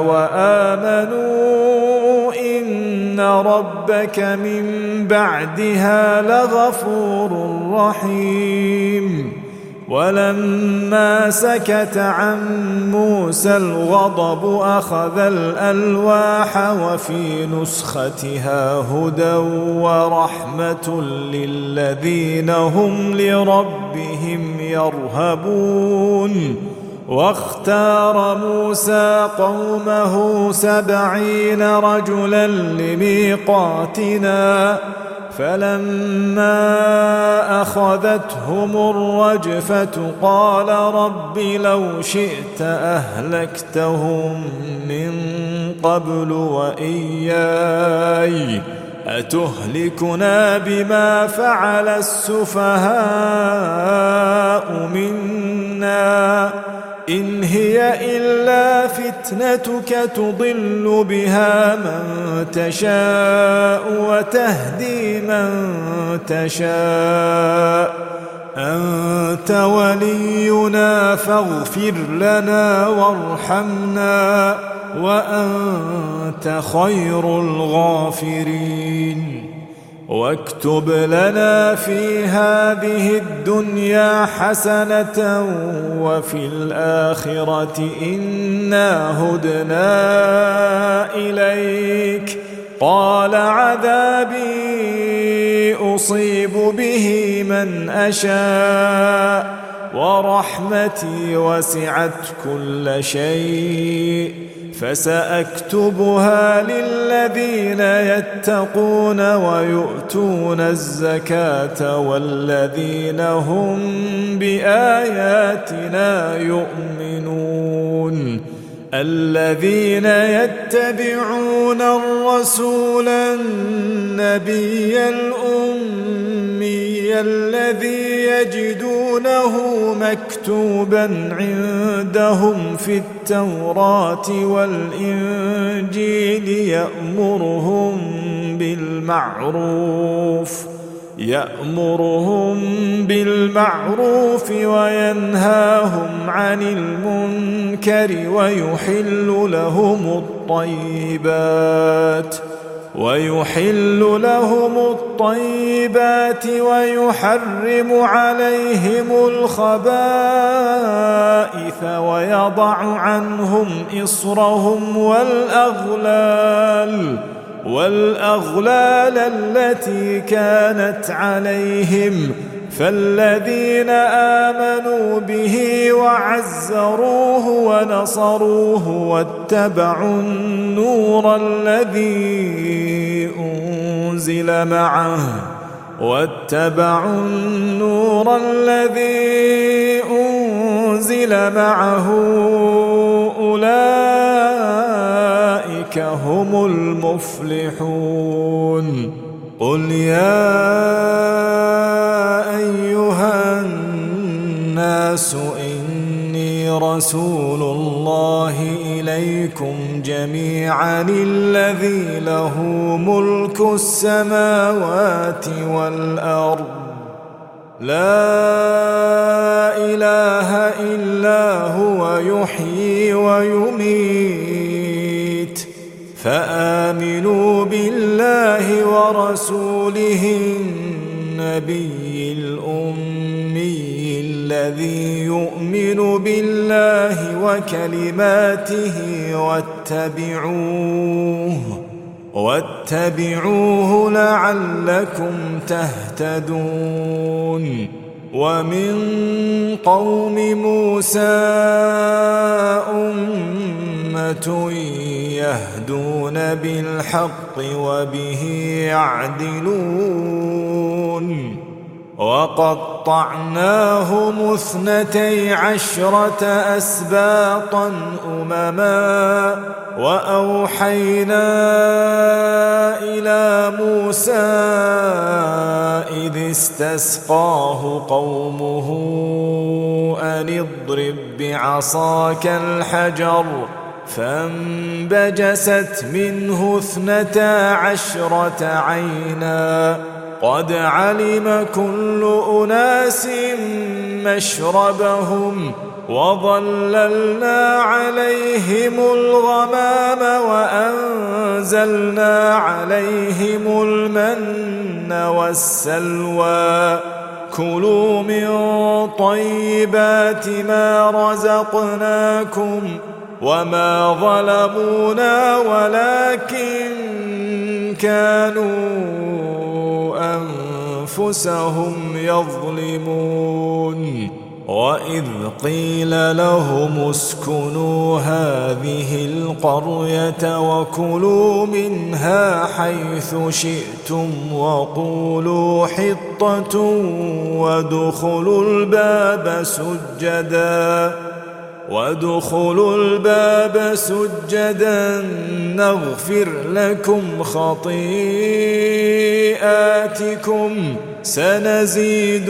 وآمنوا إن ربك من بعدها لغفور رحيم ولما سكت عن موسى الغضب أخذ الألواح وفي نسختها هدى ورحمة للذين هم لربهم يرهبون واختار موسى قومه 70 رجلا لميقاتنا فلما أخذتهم الرجفة قال رب لو شئت أهلكتهم من قبل وإياي أتهلكنا بما فعل السفهاء منا إن هي إلا فتنتك تضل بها من تشاء وتهدي من تشاء أنت ولينا فاغفر لنا وارحمنا وأنت خير الغافرين واكتب لنا في هذه الدنيا حسنة وفي الآخرة إنا هدنا إليك قال عذابي أصيب به من أشاء ورحمتي وسعت كل شيء فسأكتبها للذين يتقون ويؤتون الزكاة والذين هم بآياتنا يؤمنون الذين يتبعون الرسول النبي الأمي الذي يجدونه مكتوبا عندهم في التوراة والإنجيل يأمرهم بالمعروف وينهاهم عن المنكر ويحل لهم الطيبات ويحرم عليهم الخبائث ويضع عنهم إصرهم والأغلال التي كانت عليهم فالذين آمنوا به وعزروه ونصروه واتبعوا النور الذي أنزل معه أولئك هم المفلحون قل يا أيها الناس إني رسول الله إليكم جميعا الذي له ملك السماوات والأرض لا إله إلا هو يحيي ويميت فآمنوا بالله ورسوله النبي الأمي الذي يؤمن بالله وكلماته واتبعوه لعلكم تهتدون ومن قوم موسى أمة يهدون بالحق وبه يعدلون وقطعناهم 12 أسباطا أمما وأوحينا إلى موسى إذ استسقاه قومه أن اضرب بعصاك الحجر فانبجست منه 12 عينا قد علم كل أناس مشربهم وظللنا عليهم الغمام وأنزلنا عليهم المن والسلوى كلوا من طيبات ما رزقناكم وما ظلمونا ولكن كانوا أنفسهم يظلمون وإذ قيل لهم اسكنوا هذه القرية وكلوا منها حيث شئتم وقولوا حطة وادخلوا الباب سجدا نغفر لكم خطيئاتكم سنزيد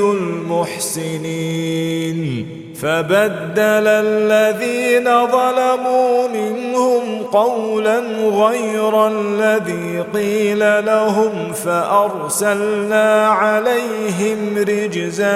المحسنين فبدل الذين ظلموا منهم قولا غير الذي قيل لهم فأرسلنا عليهم رجزا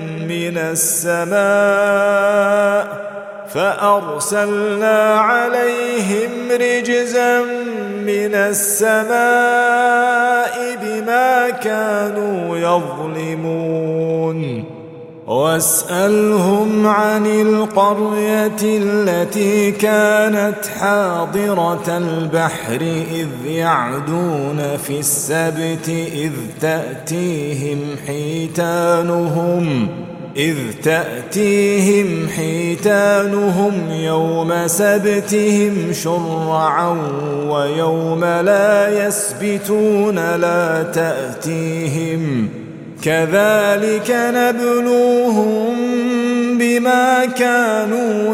من السماء بما كانوا يظلمون واسألهم عن القرية التي كانت حاضرة البحر إذ يعدون في السبت إذ تأتيهم حيتانهم إذ تأتيهم حيتانهم يوم سبتهم شرعا ويوم لا يسبتون لا تأتيهم كذلك نبلوهم بما كانوا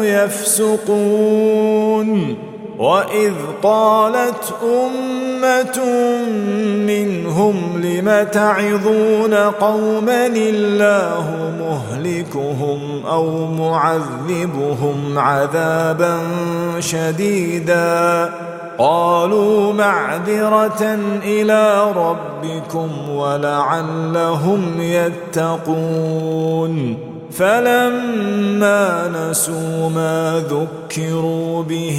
يفسقون وإذ قالت أمة منهم لم تعظون قوما الله مهلكهم أو معذبهم عذابا شديدا قالوا معذرة إلى ربكم ولعلهم يتقون فلما نسوا ما ذكروا به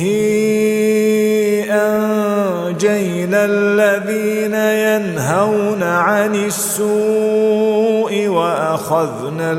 أنجينا الذين ينهون عن السوء وأخذنا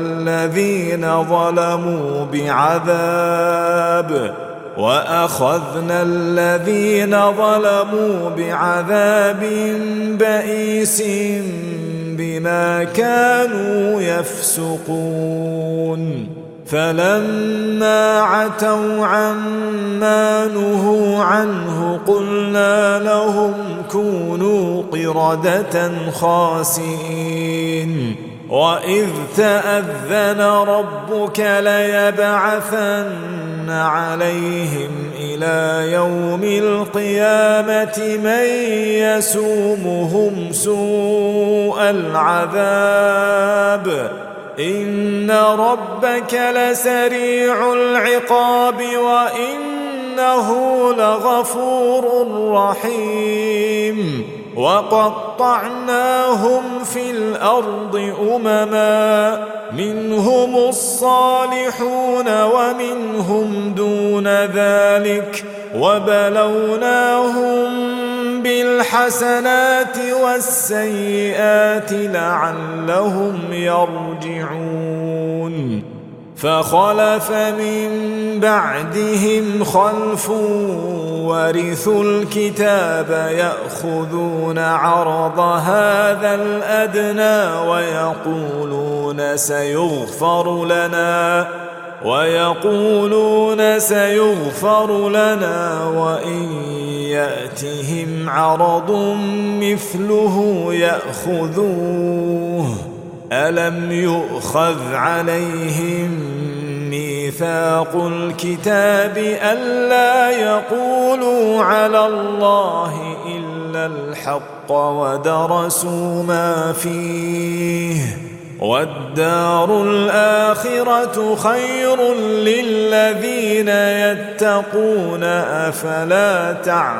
الذين ظلموا بعذاب بئيس بما كانوا يفسقون فلما عتوا عما نهوا عنه قلنا لهم كونوا قردة خاسئين وإذ تأذن ربك ليبعثن عليهم إلى يوم القيامة من يسومهم سوء العذاب إن ربك لسريع العقاب وإنه لغفور رحيم وقطعناهم في الأرض أمما منهم الصالحون ومنهم دون ذلك وبلوناهم بالحسنات والسيئات لعلهم يرجعون فخلف من بعدهم خلف ورثوا الكتاب يأخذون عرض هذا الأدنى ويقولون سيغفر لنا وإن يأتهم عرض مثله يأخذوه ألم يؤخذ عليهم ميثاق الكتاب ألا يقولوا على الله إلا الحق ودرسوا ما فيه والدار الآخرة خير للذين يتقون أفلا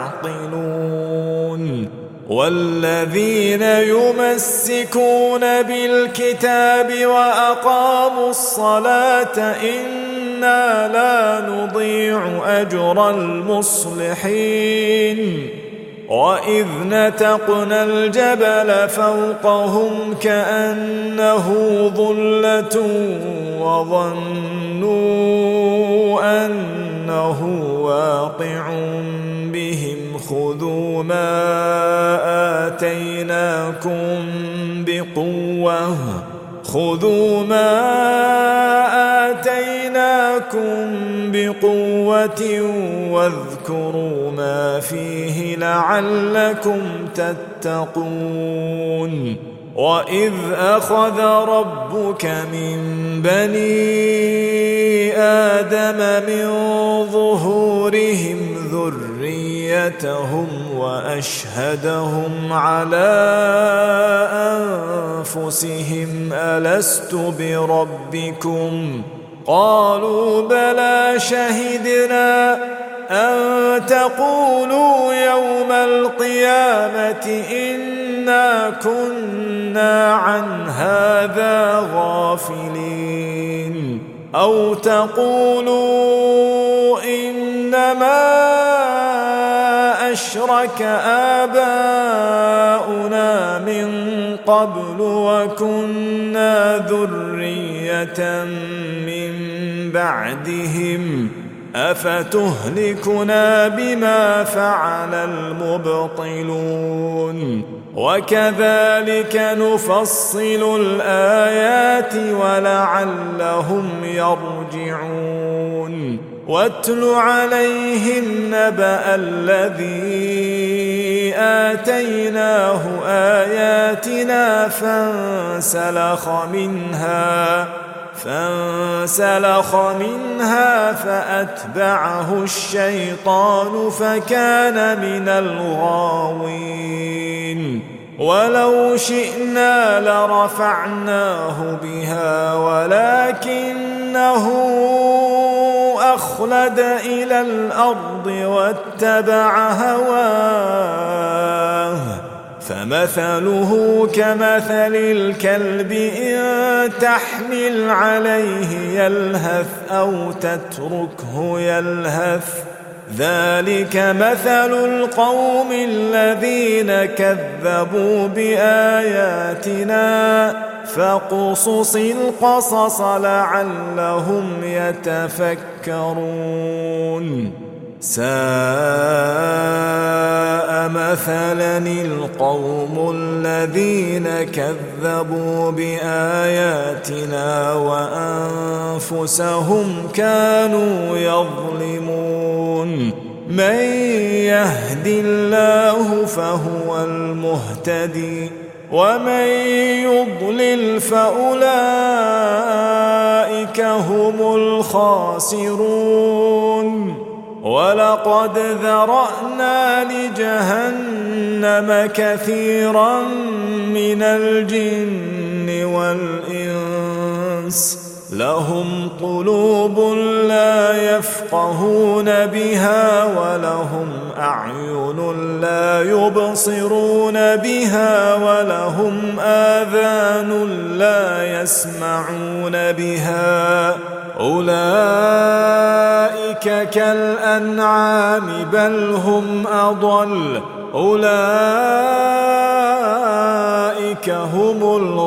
تعقلون والذين يمسكون بالكتاب وأقاموا الصلاة إنا لا نضيع أجر المصلحين وإذ نتقنا الجبل فوقهم كأنه ظلة وظنوا أنه واقع بهم خذوا ما آتيناكم بقوة واذكروا ما فيه لعلكم تتقون وإذ أخذ ربك من بني آدم من ظهورهم ذريتهم وأشهدهم على أنفسهم ألست بربكم قالوا بلى شهدنا أن تقولوا يوم القيامة إنا كنا عن هذا غافلين أو تقولوا إنما أشرك آباؤنا من قبل وكنا ذرية من بعدهم أفتهلكنا بما فعل المبطلون وكذلك نفصل الآيات ولعلهم يرجعون واتل عليهم نبأ الذي آتيناه آياتنا فانسلخ منها فأتبعه الشيطان فكان من الغاوين ولو شئنا لرفعناه بها ولكنه أخلد إلى الأرض واتبع هواه فمثله كمثل الكلب إن تحمل عليه يلهث أو تتركه يلهث ذلك مثل القوم الذين كذبوا بآياتنا فاقصص القصص لعلهم يتفكرون ساء مثلا القوم الذين كذبوا بآياتنا وأنفسهم كانوا يظلمون من يهد الله فهو المهتدي ومن يضلل فأولئك هم الخاسرون ولقد ذرأنا لجهنم كثيرا من الجن والإنس لهم قلوب لا يفقهون بها ولهم أعين لا يبصرون بها ولهم آذان لا يسمعون بها أولئك كالأنعام بل هم أضل أولئك هم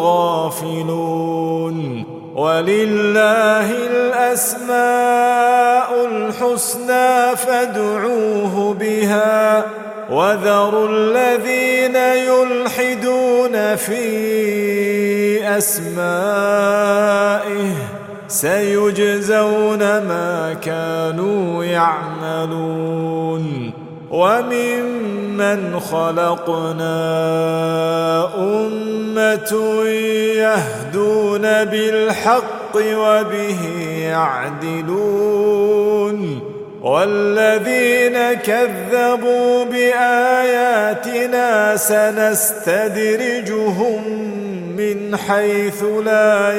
الغافلون ولله الأسماء الحسنى فادعوه بها وذروا الذين يلحدون في أسمائه سيجزون ما كانوا يعملون وممن خلقنا أمة يهدون بالحق وبه يعدلون والذين كذبوا بآياتنا سنستدرجهم من حيث لا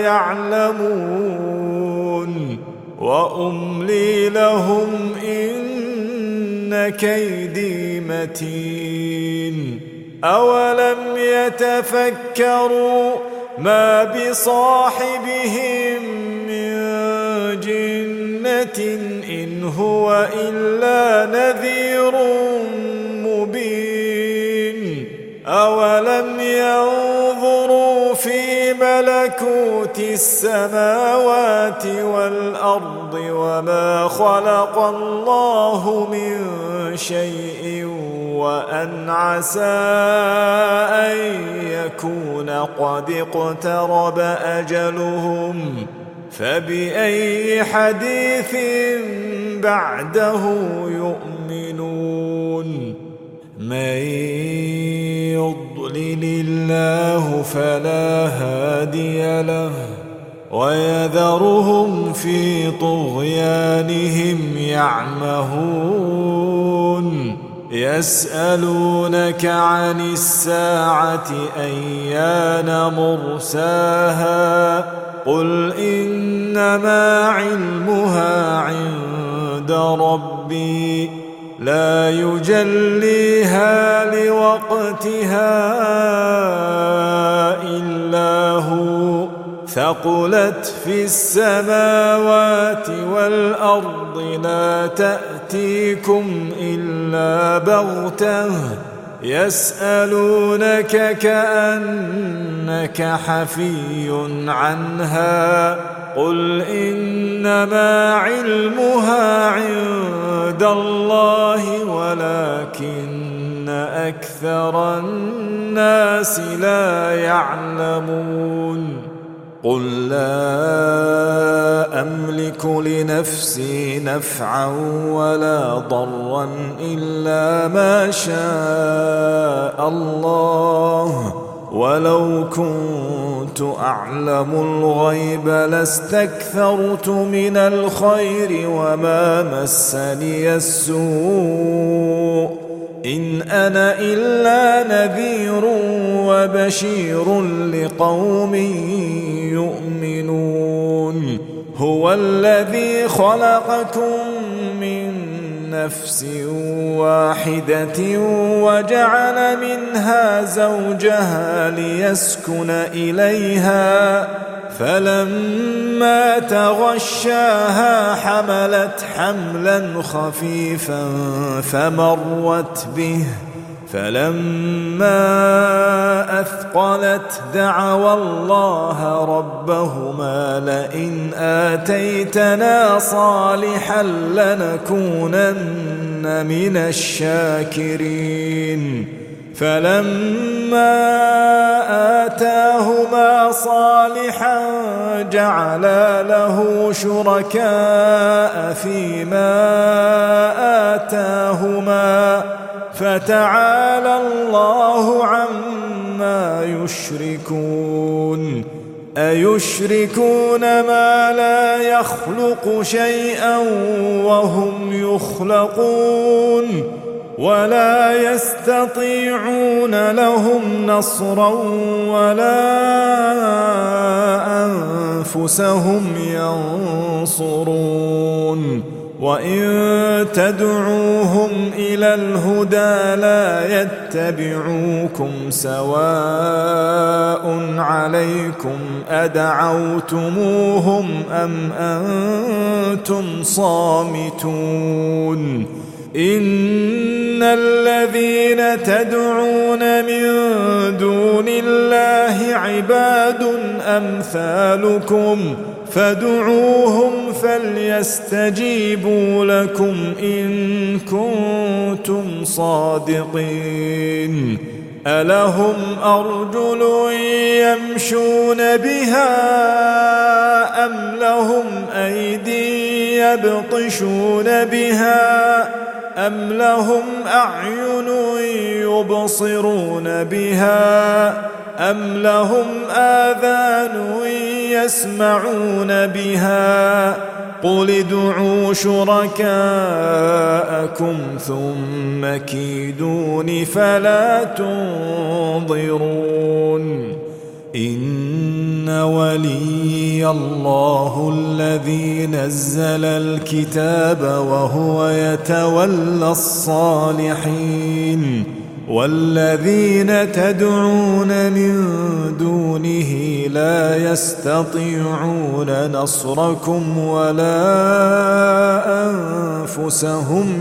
يعلمون وأملي لهم إن كيدي متين أولم يتفكروا ما بصاحبهم من جنة إن هو إلا نذير مبين أولم ينظروا في ملكوت السماوات والأرض وما خلق الله من شيء وأن عسى أن يكون قد اقترب أجلهم فبأي حديث بعده يؤمنون من يضلل الله فلا هادي له ويذرهم في طغيانهم يعمهون يسألونك عن الساعة أيان مرساها قل إنما علمها عند ربي لا يجليها لوقتها إلا هو ثقلت في السماوات والأرض لا تأتيكم إلا بغتة يسألونك كأنك حفي عنها قل إنما علمها عند الله ولكن أكثر الناس لا يعلمون قل لا أملك لنفسي نفعا ولا ضرا إلا ما شاء الله ولو كنت أعلم الغيب لاستكثرت من الخير وما مسني السوء إن أنا إلا نذير وبشير لقوم يؤمنون هو الذي خلقكم من نفس واحدة وجعل منها زوجها ليسكن إليها فلما تغشاها حملت حملا خفيفا فمرت به فلما أثقلت دعوا الله ربهما لئن آتيتنا صالحا لنكونن من الشاكرين فلما آتاهما صالحا جعلا له شركاء فيما آتاهما فتعالى الله عما يشركون أيشركون ما لا يخلق شيئا وهم يخلقون ولا يستطيعون لهم نصرا ولا أنفسهم ينصرون وإن تدعوهم إلى الهدى لا يتبعوكم سواء عليكم أدعوتموهم أم أنتم صامتون إن الذين تدعون من دون الله عباد أمثالكم فادعوهم فليستجيبوا لكم إن كنتم صادقين ألهم أرجل يمشون بها أم لهم أيدي يبطشون بها أم لهم أعين يبصرون بها أم لهم آذان يسمعون بها قل ادعوا شركاءكم ثم كيدون فلا تنظرون إن ولي الله الذي نزل الكتاب وهو يتولى الصالحين والذين تدعون من دونه لا يستطيعون نصركم ولا أنفسهم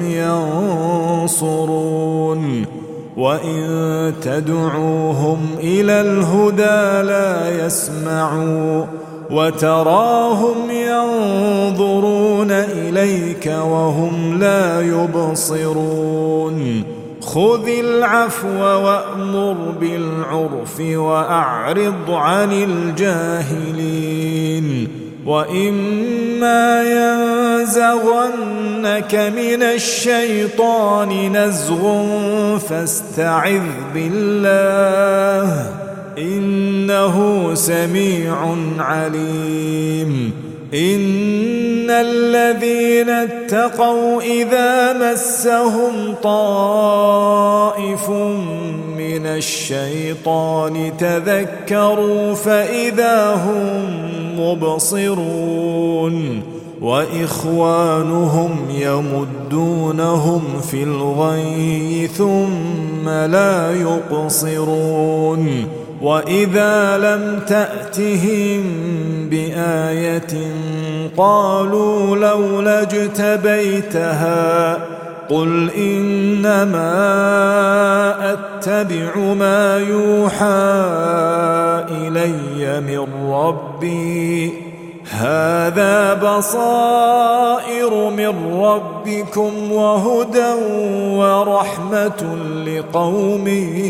ينصرون وإن تدعوهم إلى الهدى لا يسمعوا وتراهم ينظرون إليك وهم لا يبصرون خذ العفو وأمر بالعرف وأعرض عن الجاهلين وإما ينزغنك من الشيطان نزغ فاستعذ بالله إنه سميع عليم إن الذين اتقوا إذا مسهم طائف من الشيطان تذكروا فإذا هم مبصرون وإخوانهم يمدونهم في الغي ثم لا يقصرون وإذا لم تأتهم بآية قالوا لولا اجتبيتها قل إنما أتبع ما يوحى إلي من ربي هذا بصائر من ربكم وهدى ورحمة لقوم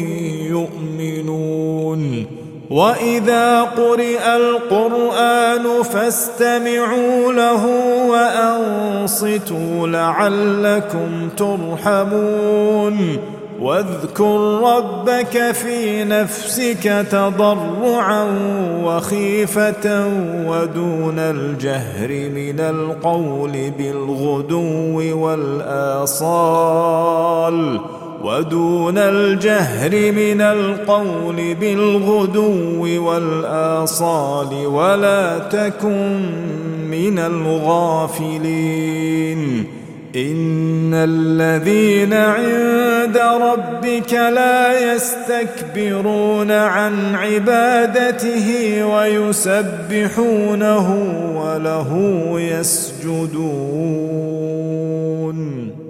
يؤمنون وإذا قرئ القرآن فاستمعوا له وأنصتوا لعلكم ترحمون واذكر ربك في نفسك تضرعا وخيفة ودون الجهر من القول بالغدو والآصال ولا تكن من الغافلين إن الذين عند ربك لا يستكبرون عن عبادته ويسبحونه وله يسجدون